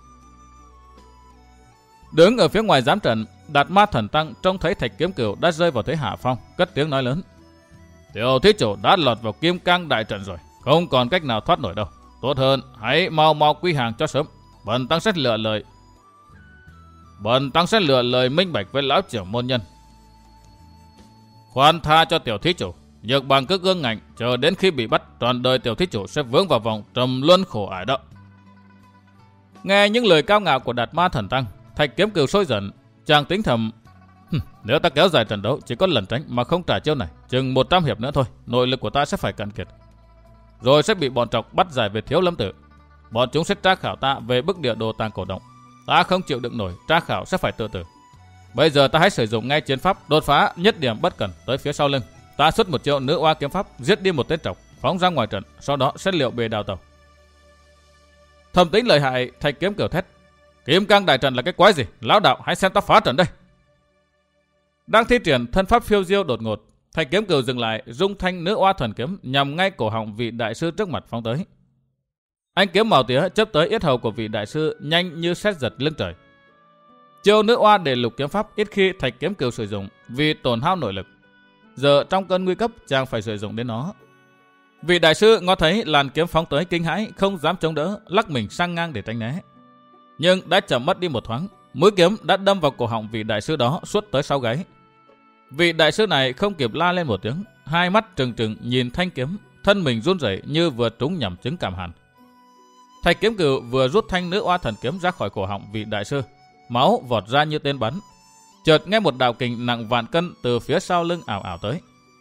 Đứng ở phía ngoài giám trận, Đạt Ma thần tăng trông thấy Thạch Kiếm Cửu đã rơi vào thế hạ phong, cất tiếng nói lớn: tiểu thí chủ đã lọt vào kim cang đại trận rồi, không còn cách nào thoát nổi đâu. Tốt hơn hãy mau mau quy hàng cho sớm, bần tăng sẽ lựa lời bần tăng sẽ lựa lời minh bạch với lão trưởng môn nhân. Khoan tha cho tiểu thí chủ, nhược bằng cứ gương ngạnh chờ đến khi bị bắt, toàn đời tiểu thí chủ sẽ vướng vào vòng trầm luân khổ ải đó. Nghe những lời cao ngạo của Đạt Ma thần tăng, Thạch Kiếm Cửu sôi giận, chàng tính thầm: nếu ta kéo dài trận đấu chỉ có lần tránh mà không trả chiêu này, chừng một trăm hiệp nữa thôi, nội lực của ta sẽ phải cạn kiệt, rồi sẽ bị bọn trọc bắt giải về Thiếu Lâm Tự. Bọn chúng sẽ tra khảo ta về bức địa đồ tàng cổ động, ta không chịu đựng nổi, tra khảo sẽ phải tự tử. Bây giờ ta hãy sử dụng ngay chiến pháp đột phá nhất điểm bất cẩn tới phía sau lưng. Ta xuất một chiêu nữ oa kiếm pháp giết đi một tên trọc, phóng ra ngoài trận, sau đó sẽ liệu bề đào tẩu. Thầm tính lợi hại, Thạch Kiếm Cửu thét: kim cang đại trận là cái quái gì? Lão đạo hãy xem ta phá trận đây. Đang thi triển thân pháp phiêu diêu đột ngột, Thạch Kiếm Cửu dừng lại, rung thanh nữ oa thần kiếm nhằm ngay cổ họng vị đại sư trước mặt phóng tới. Anh kiếm màu tía chớp tới yết hầu của vị đại sư nhanh như sét giật lưng trời. Chiêu nữ oa để lục kiếm pháp ít khi Thạch Kiếm Cừu sử dụng vì tổn hao nội lực. Giờ trong cơn nguy cấp chàng phải sử dụng đến nó. Vị đại sư ngó thấy làn kiếm phóng tới kinh hãi, không dám chống đỡ, lắc mình sang ngang để tránh né. Nhưng đã chậm mất đi một thoáng, mũi kiếm đã đâm vào cổ họng vị đại sư đó suốt tới sau gáy. Vị đại sư này không kịp la lên một tiếng, hai mắt trừng trừng nhìn thanh kiếm, thân mình run rẩy như vừa trúng nhầm trứng cảm hàn. Thạch Kiếm Cừu vừa rút thanh nữ oa thần kiếm ra khỏi cổ họng vị đại sư, máu vọt ra như tên bắn. Chợt nghe một đạo kình nặng vạn cân từ phía sau lưng ảo ảo tới.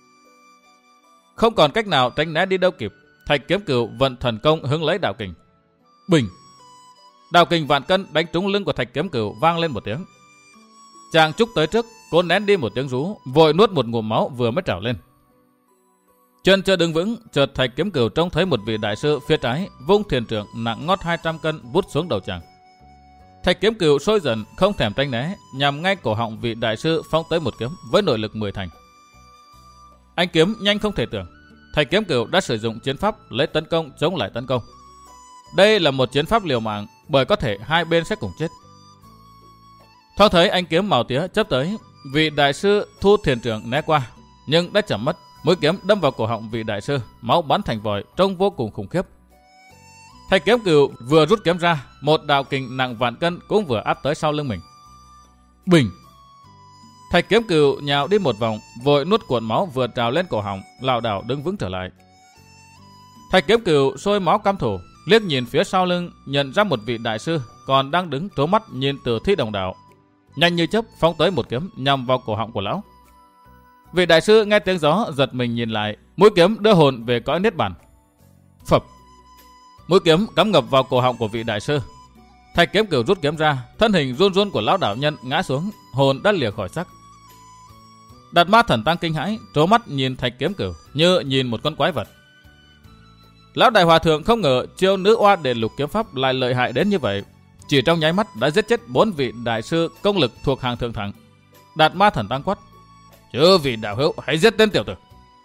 Không còn cách nào tránh né đi đâu kịp, Thạch Kiếm Cừu vận thần công hứng lấy đạo kình. Bình! Đạo kình vạn cân đánh trúng lưng của Thạch Kiếm Cừu vang lên một tiếng. Chàng trúc tới trước, cố nén đi một tiếng rú, vội nuốt một ngụm máu vừa mới trào lên. Chân chưa đứng vững, chợt Thạch Kiếm Cừu trông thấy một vị đại sư phía trái vung thiền trượng nặng ngót hai trăm cân vút xuống đầu chàng. Thạch Kiếm Cừu sôi dần không thèm tránh né, nhằm ngay cổ họng vị đại sư phóng tới một kiếm với nội lực mười thành. Anh kiếm nhanh không thể tưởng, Thạch Kiếm Cừu đã sử dụng chiến pháp lấy tấn công chống lại tấn công. Đây là một chiến pháp liều mạng, bởi có thể hai bên sẽ cùng chết. Thoáng thấy anh kiếm màu tía chớp tới, vị đại sư thu thiền trượng né qua, nhưng đã chậm mất. Mũi kiếm đâm vào cổ họng vị đại sư, máu bắn thành vòi, trông vô cùng khủng khiếp. Thạch Kiếm Cừu vừa rút kiếm ra, một đạo kình nặng vạn cân cũng vừa áp tới sau lưng mình. Bình! Thạch Kiếm Cừu nhào đi một vòng, vội nuốt cuộn máu vừa trào lên cổ họng, lảo đảo đứng vững trở lại. Thạch Kiếm Cừu sôi máu căm thù, liếc nhìn phía sau lưng, nhận ra một vị đại sư còn đang đứng trố mắt nhìn tử thi đồng đạo, nhanh như chớp phóng tới một kiếm nhằm vào cổ họng của lão. Vị đại sư nghe tiếng gió giật mình nhìn lại, mũi kiếm đưa hồn về cõi niết bàn. Phập! Mũi kiếm cắm ngập vào cổ họng của vị đại sư. Thạch Kiếm Cừu rút kiếm ra, thân hình run run của lão đạo nhân ngã xuống, hồn đã lìa khỏi xác. Đạt Ma Thần Tăng kinh hãi, trố mắt nhìn Thạch Kiếm Cừu như nhìn một con quái vật. Lão đại hòa thượng không ngờ chiêu nữ oa để lục kiếm pháp lại lợi hại đến như vậy, chỉ trong nháy mắt đã giết chết bốn vị đại sư công lực thuộc hàng thượng thẳng. Đạt Ma Thần Tăng quát: "Chư vị đạo hữu, hãy giết tên tiểu tử."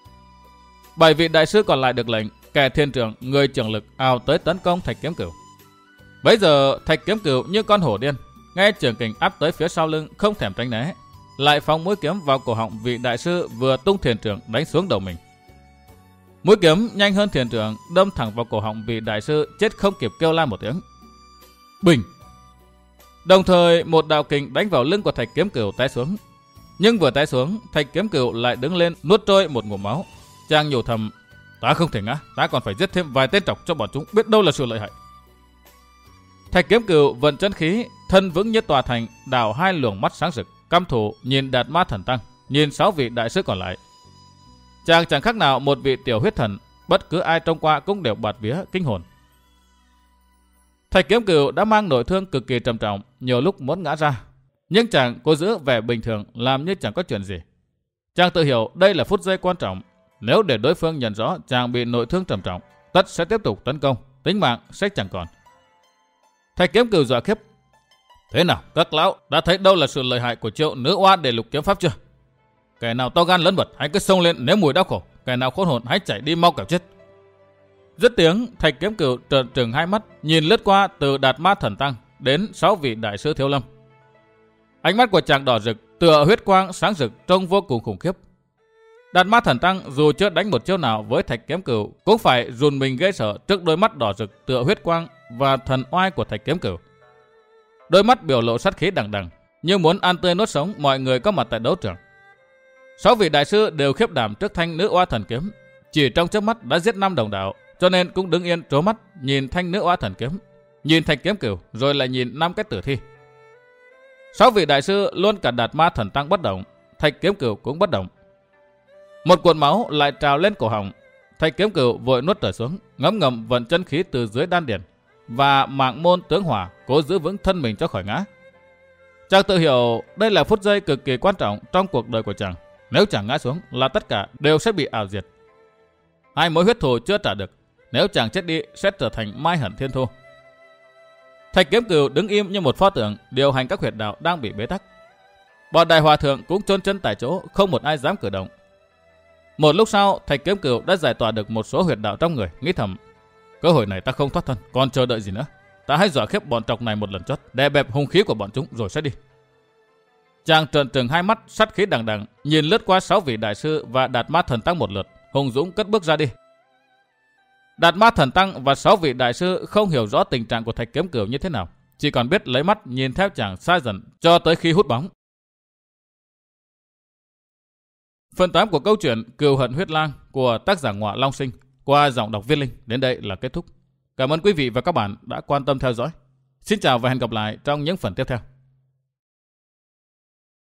Bảy vị đại sư còn lại được lệnh, kẻ thiên trưởng, người trưởng lực ào tới tấn công Thạch Kiếm Cừu. Bấy giờ Thạch Kiếm Cừu như con hổ điên, nghe trường kình áp tới phía sau lưng không thèm tránh né, lại phóng mũi kiếm vào cổ họng vị đại sư vừa tung thiền trưởng đánh xuống đầu mình. Mũi kiếm nhanh hơn thiền trưởng, đâm thẳng vào cổ họng vị đại sư, chết không kịp kêu la một tiếng. Bình! Đồng thời một đạo kình đánh vào lưng của Thạch Kiếm Cừu té xuống. Nhưng vừa té xuống, Thạch Kiếm Cừu lại đứng lên nuốt trôi một ngụm máu. Chàng nhủ thầm: ta không thể ngã, ta còn phải giết thêm vài tên trọc cho bọn chúng biết đâu là sự lợi hại. Thạch Kiếm Cừu vận chân khí, thân vững như tòa thành, đảo hai luồng mắt sáng rực, căm thù nhìn Đạt Ma Thần Tăng, nhìn sáu vị đại sư còn lại. Chàng chẳng khác nào một vị tiểu huyết thần, bất cứ ai trông qua cũng đều bạt vía kinh hồn. Thạch Kiếm Cừu đã mang nội thương cực kỳ trầm trọng, nhiều lúc muốn ngã ra, nhưng chàng cố giữ vẻ bình thường, làm như chẳng có chuyện gì. Chàng tự hiểu đây là phút giây quan trọng, nếu để đối phương nhận rõ chàng bị nội thương trầm trọng, tất sẽ tiếp tục tấn công, tính mạng sẽ chẳng còn. Thạch Kiếm Cừu dọa khiếp: thế nào, các lão đã thấy đâu là sự lợi hại của chiêu nữ oa để lục kiếm pháp chưa? Kẻ nào to gan lớn mật hãy cứ xông lên nếu mùi đau khổ, kẻ nào khốn hồn hãy chạy đi mau kẻo chết. Dứt tiếng, Thạch Kiếm Cừu trợn trừng hai mắt, nhìn lướt qua từ Đạt Ma Thần Tăng đến sáu vị đại sư Thiếu Lâm. Ánh mắt của chàng đỏ rực, tựa huyết quang sáng rực, trông vô cùng khủng khiếp. Đạt Ma Thần Tăng dù chưa đánh một chiêu nào với Thạch Kiếm Cừu cũng phải run mình ghê sợ trước đôi mắt đỏ rực tựa huyết quang và thần oai của Thạch Kiếm Cừu. Đôi mắt biểu lộ sát khí đằng đằng, như muốn ăn tươi nuốt sống mọi người có mặt tại đấu trường. Sáu vị đại sư đều khiếp đảm trước thanh nữ oa thần kiếm, chỉ trong chớp mắt đã giết năm đồng đạo, cho nên cũng đứng yên trố mắt nhìn thanh nữ oa thần kiếm, nhìn Thạch Kiếm Cừu, rồi lại nhìn năm cái tử thi. Sáu vị đại sư luôn cả Đạt Ma Thần Tăng bất động, Thạch Kiếm Cừu cũng bất động. Một cuộn máu lại trào lên cổ họng, Thạch Kiếm Cừu vội nuốt trở xuống, ngấm ngầm vận chân khí từ dưới đan điền và mạng môn tướng hỏa, cố giữ vững thân mình cho khỏi ngã. Chàng tự hiểu đây là phút giây cực kỳ quan trọng trong cuộc đời của chàng, nếu chàng ngã xuống là tất cả đều sẽ bị ảo diệt. Hai mối huyết thù chưa trả được, nếu chàng chết đi sẽ trở thành mai hận thiên thu. Thạch Kiếm Cừu đứng im như một pho tượng, điều hành các huyệt đạo đang bị bế tắc. Bọn đại hòa thượng cũng chôn chân tại chỗ, không một ai dám cử động. Một lúc sau, Thạch Kiếm Cừu đã giải tỏa được một số huyệt đạo trong người, nghĩ thầm: Cơ hội này ta không thoát thân, còn chờ đợi gì nữa? Ta hãy dọa khiếp bọn trọc này một lần chót, đè bẹp hung khí của bọn chúng rồi sẽ đi. Chàng trợn trừng hai mắt, sát khí đằng đằng, nhìn lướt qua sáu vị đại sư và Đạt Ma Thần Tăng một lượt, hùng dũng cất bước ra đi. Đạt Ma Thần Tăng và sáu vị đại sư không hiểu rõ tình trạng của Thạch Kiếm Cửu như thế nào, chỉ còn biết lấy mắt nhìn theo chàng xa dần cho tới khi hút bóng. Phần tám của câu chuyện Cừu Hận Huyết Lang của tác giả Ngọa Long Sinh qua giọng đọc Viết Linh đến đây là kết thúc. Cảm ơn quý vị và các bạn đã quan tâm theo dõi. Xin chào và hẹn gặp lại trong những phần tiếp theo.